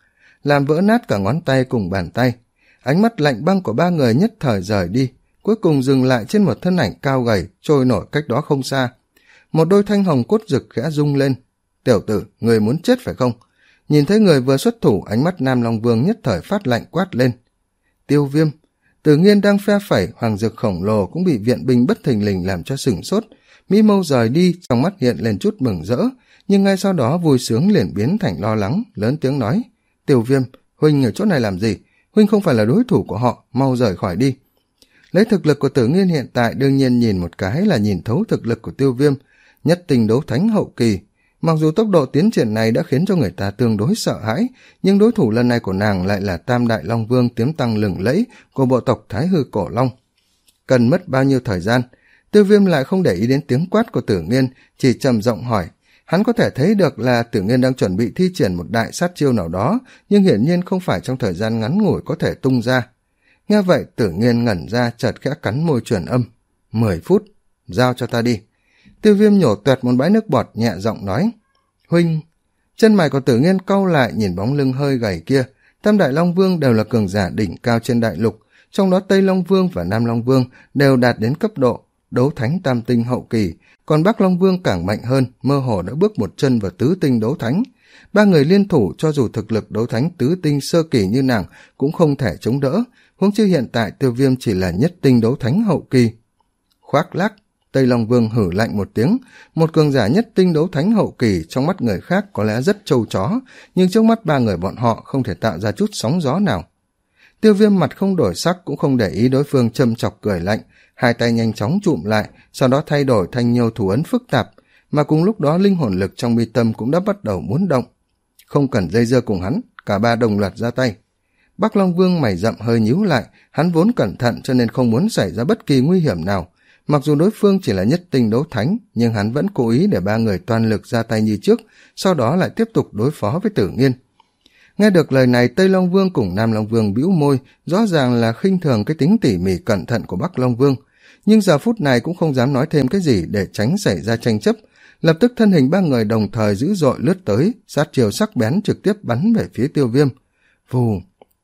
làm vỡ nát cả ngón tay cùng bàn tay. Ánh mắt lạnh băng của ba người nhất thời rời đi, cuối cùng dừng lại trên một thân ảnh cao gầy trôi nổi cách đó không xa. Một đôi thanh hồng cốt rực khẽ rung lên. Tiểu tử, người muốn chết phải không? Nhìn thấy người vừa xuất thủ, ánh mắt Nam Long Vương nhất thời phát lạnh quát lên. Tiêu Viêm. Tử Nghiên đang phe phẩy hoàng dược khổng lồ cũng bị viện binh bất thình lình làm cho sửng sốt. Mỹ mâu rời đi, trong mắt hiện lên chút mừng rỡ, nhưng ngay sau đó vui sướng liền biến thành lo lắng, lớn tiếng nói. Tiêu Viêm, huynh ở chỗ này làm gì? Huynh không phải là đối thủ của họ, mau rời khỏi đi. Lấy thực lực của Tử Nghiên hiện tại, đương nhiên nhìn một cái là nhìn thấu thực lực của Tiêu Viêm, nhất tinh đấu thánh hậu kỳ. Mặc dù tốc độ tiến triển này đã khiến cho người ta tương đối sợ hãi, nhưng đối thủ lần này của nàng lại là Tam Đại Long Vương tiếng tăm lừng lẫy của bộ tộc Thái Hư Cổ Long. Cần mất bao nhiêu thời gian? Tiêu Viêm lại không để ý đến tiếng quát của Tử Nghiên, chỉ trầm giọng hỏi. Hắn có thể thấy được là Tử Nghiên đang chuẩn bị thi triển một đại sát chiêu nào đó, nhưng hiển nhiên không phải trong thời gian ngắn ngủi có thể tung ra. Nghe vậy Tử Nghiên ngẩn ra, chợt khẽ cắn môi truyền âm. Mười phút, giao cho ta đi. Tiêu Viêm nhổ toẹt một bãi nước bọt, nhẹ giọng nói. Huynh. Chân mày của Tử Nghiên cau lại, nhìn bóng lưng hơi gầy kia. Tam Đại Long Vương đều là cường giả đỉnh cao trên đại lục, trong đó Tây Long Vương và Nam Long Vương đều đạt đến cấp độ đấu thánh tam tinh hậu kỳ, còn Bắc Long Vương càng mạnh hơn, mơ hồ đã bước một chân vào tứ tinh đấu thánh. Ba người liên thủ, cho dù thực lực đấu thánh tứ tinh sơ kỳ như nàng cũng không thể chống đỡ, huống chi hiện tại Tiêu Viêm chỉ là nhất tinh đấu thánh hậu kỳ. Khoác lác. Tây Long Vương hử lạnh một tiếng, một cường giả nhất tinh đấu thánh hậu kỳ trong mắt người khác có lẽ rất trâu chó, nhưng trước mắt ba người bọn họ không thể tạo ra chút sóng gió nào. Tiêu Viêm mặt không đổi sắc, cũng không để ý đối phương châm chọc cười lạnh, hai tay nhanh chóng chụm lại, sau đó thay đổi thành nhiều thủ ấn phức tạp, mà cùng lúc đó linh hồn lực trong mi tâm cũng đã bắt đầu muốn động. Không cần dây dưa cùng hắn, cả ba đồng loạt ra tay. Bắc Long Vương mày rậm hơi nhíu lại, hắn vốn cẩn thận cho nên không muốn xảy ra bất kỳ nguy hiểm nào. Mặc dù đối phương chỉ là nhất tinh đấu thánh, nhưng hắn vẫn cố ý để ba người toàn lực ra tay như trước, sau đó lại tiếp tục đối phó với Tử Nghiên. Nghe được lời này, Tây Long Vương cùng Nam Long Vương bĩu môi, rõ ràng là khinh thường cái tính tỉ mỉ cẩn thận của Bắc Long Vương, nhưng giờ phút này cũng không dám nói thêm cái gì để tránh xảy ra tranh chấp. Lập tức thân hình ba người đồng thời dữ dội lướt tới, sát chiều sắc bén trực tiếp bắn về phía Tiêu Viêm. Vù.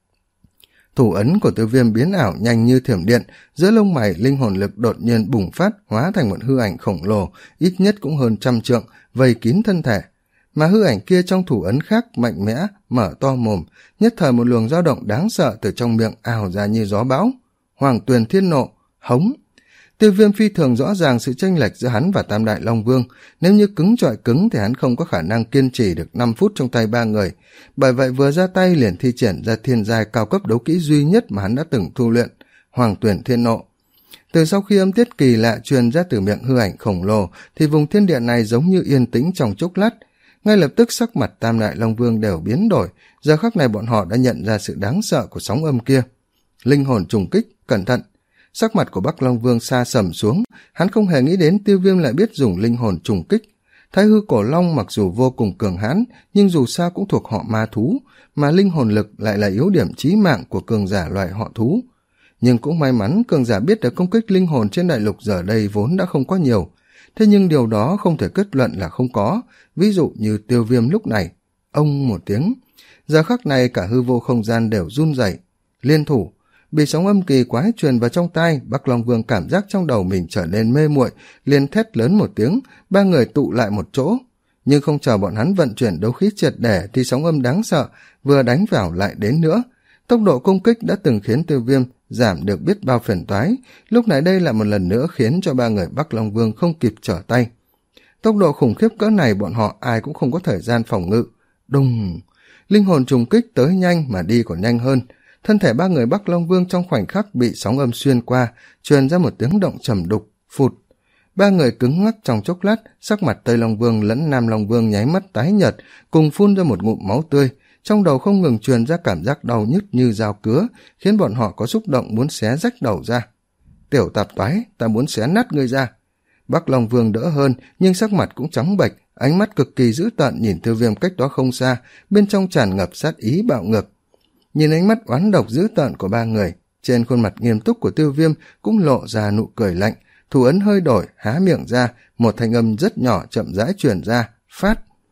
Thủ ấn của Tiêu Viêm biến ảo nhanh như thiểm điện, giữa lông mày linh hồn lực đột nhiên bùng phát, hóa thành một hư ảnh khổng lồ, ít nhất cũng hơn trăm trượng, vây kín thân thể. Mà hư ảnh kia trong thủ ấn khác mạnh mẽ, mở to mồm, nhất thời một luồng dao động đáng sợ từ trong miệng ào ra như gió bão. Hoàng Tuyền Thiên Nộ, hống. Tiêu Viêm phi thường rõ ràng sự chênh lệch giữa hắn và Tam Đại Long Vương, nếu như cứng chọi cứng thì hắn không có khả năng kiên trì được năm phút trong tay ba người, bởi vậy vừa ra tay liền thi triển ra thiên giai cao cấp đấu kỹ duy nhất mà hắn đã từng tu luyện, Hoàng Tuyền Thiên Nộ. Từ sau khi âm tiết kỳ lạ truyền ra từ miệng hư ảnh khổng lồ thì vùng thiên địa này giống như yên tĩnh trong chốc lát, ngay lập tức sắc mặt Tam Đại Long Vương đều biến đổi, giờ khắc này bọn họ đã nhận ra sự đáng sợ của sóng âm kia. Linh hồn trùng kích, cẩn thận. Sắc mặt của Bắc Long Vương sa sầm xuống, hắn không hề nghĩ đến Tiêu Viêm lại biết dùng linh hồn trùng kích. Thái Hư Cổ Long mặc dù vô cùng cường hãn, nhưng dù sao cũng thuộc họ ma thú, mà linh hồn lực lại là yếu điểm chí mạng của cường giả loại họ thú. Nhưng cũng may mắn cường giả biết được công kích linh hồn trên đại lục giờ đây vốn đã không có nhiều. Thế nhưng điều đó không thể kết luận là không có, ví dụ như Tiêu Viêm lúc này. Ông một tiếng, giờ khắc này cả hư vô không gian đều run rẩy. Liên thủ. Bị sóng âm kỳ quái truyền vào trong tai, Bắc Long Vương cảm giác trong đầu mình trở nên mê muội, liền thét lớn một tiếng, ba người tụ lại một chỗ. Nhưng không chờ bọn hắn vận chuyển đấu khí triệt để thì sóng âm đáng sợ vừa đánh vào lại đến nữa. Tốc độ công kích đã từng khiến Tiêu Viêm giảm được biết bao phiền toái, lúc này đây lại một lần nữa khiến cho ba người Bắc Long Vương không kịp trở tay. Tốc độ khủng khiếp cỡ này bọn họ ai cũng không có thời gian phòng ngự. Đùng! Linh hồn trùng kích tới nhanh mà đi còn nhanh hơn. Thân thể ba người Bắc Long Vương trong khoảnh khắc bị sóng âm xuyên qua, truyền ra một tiếng động trầm đục, phụt. Ba người cứng ngắc trong chốc lát, sắc mặt Tây Long Vương lẫn Nam Long Vương nháy mắt tái nhợt, cùng phun ra một ngụm máu tươi, trong đầu không ngừng truyền ra cảm giác đau nhức như dao cứa, khiến bọn họ có xúc động muốn xé rách đầu ra. Tiểu tạp toái, ta muốn xé nát ngươi ra. Bắc Long Vương đỡ hơn, nhưng sắc mặt cũng trắng bệch, ánh mắt cực kỳ dữ tợn nhìn Tiêu Viêm cách đó không xa, bên trong tràn ngập sát ý bạo ngược. Nhìn ánh mắt oán độc dữ tợn của ba người, trên khuôn mặt nghiêm túc của Tiêu Viêm cũng lộ ra nụ cười lạnh, thủ ấn hơi đổi, há miệng ra, một thanh âm rất nhỏ chậm rãi truyền ra, phát.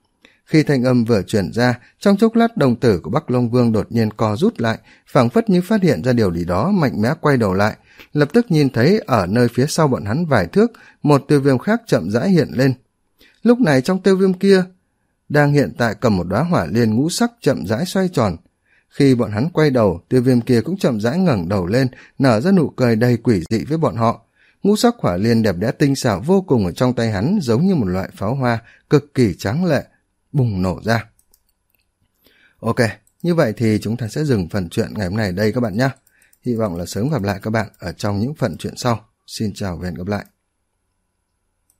Khi thanh âm vừa truyền ra, trong chốc lát đồng tử của Bắc Long Vương đột nhiên co rút lại, phảng phất như phát hiện ra điều gì đó, mạnh mẽ quay đầu lại, lập tức nhìn thấy ở nơi phía sau bọn hắn vài thước, một tiêu viêm khác chậm rãi hiện lên. Lúc này trong tiêu viêm kia đang hiện tại cầm một đóa hỏa liên ngũ sắc chậm rãi xoay tròn. Khi bọn hắn quay đầu, tiêu viêm kia cũng chậm rãi ngẩng đầu lên, nở ra nụ cười đầy quỷ dị với bọn họ. Ngũ sắc hỏa liên đẹp đẽ tinh xảo vô cùng ở trong tay hắn, giống như một loại pháo hoa cực kỳ tráng lệ bùng nổ ra. Ok, như vậy thì chúng ta sẽ dừng phần truyện ngày hôm nay đây các bạn nhé. Hy vọng là sớm gặp lại các bạn ở trong những phần truyện sau. Xin chào và hẹn gặp lại.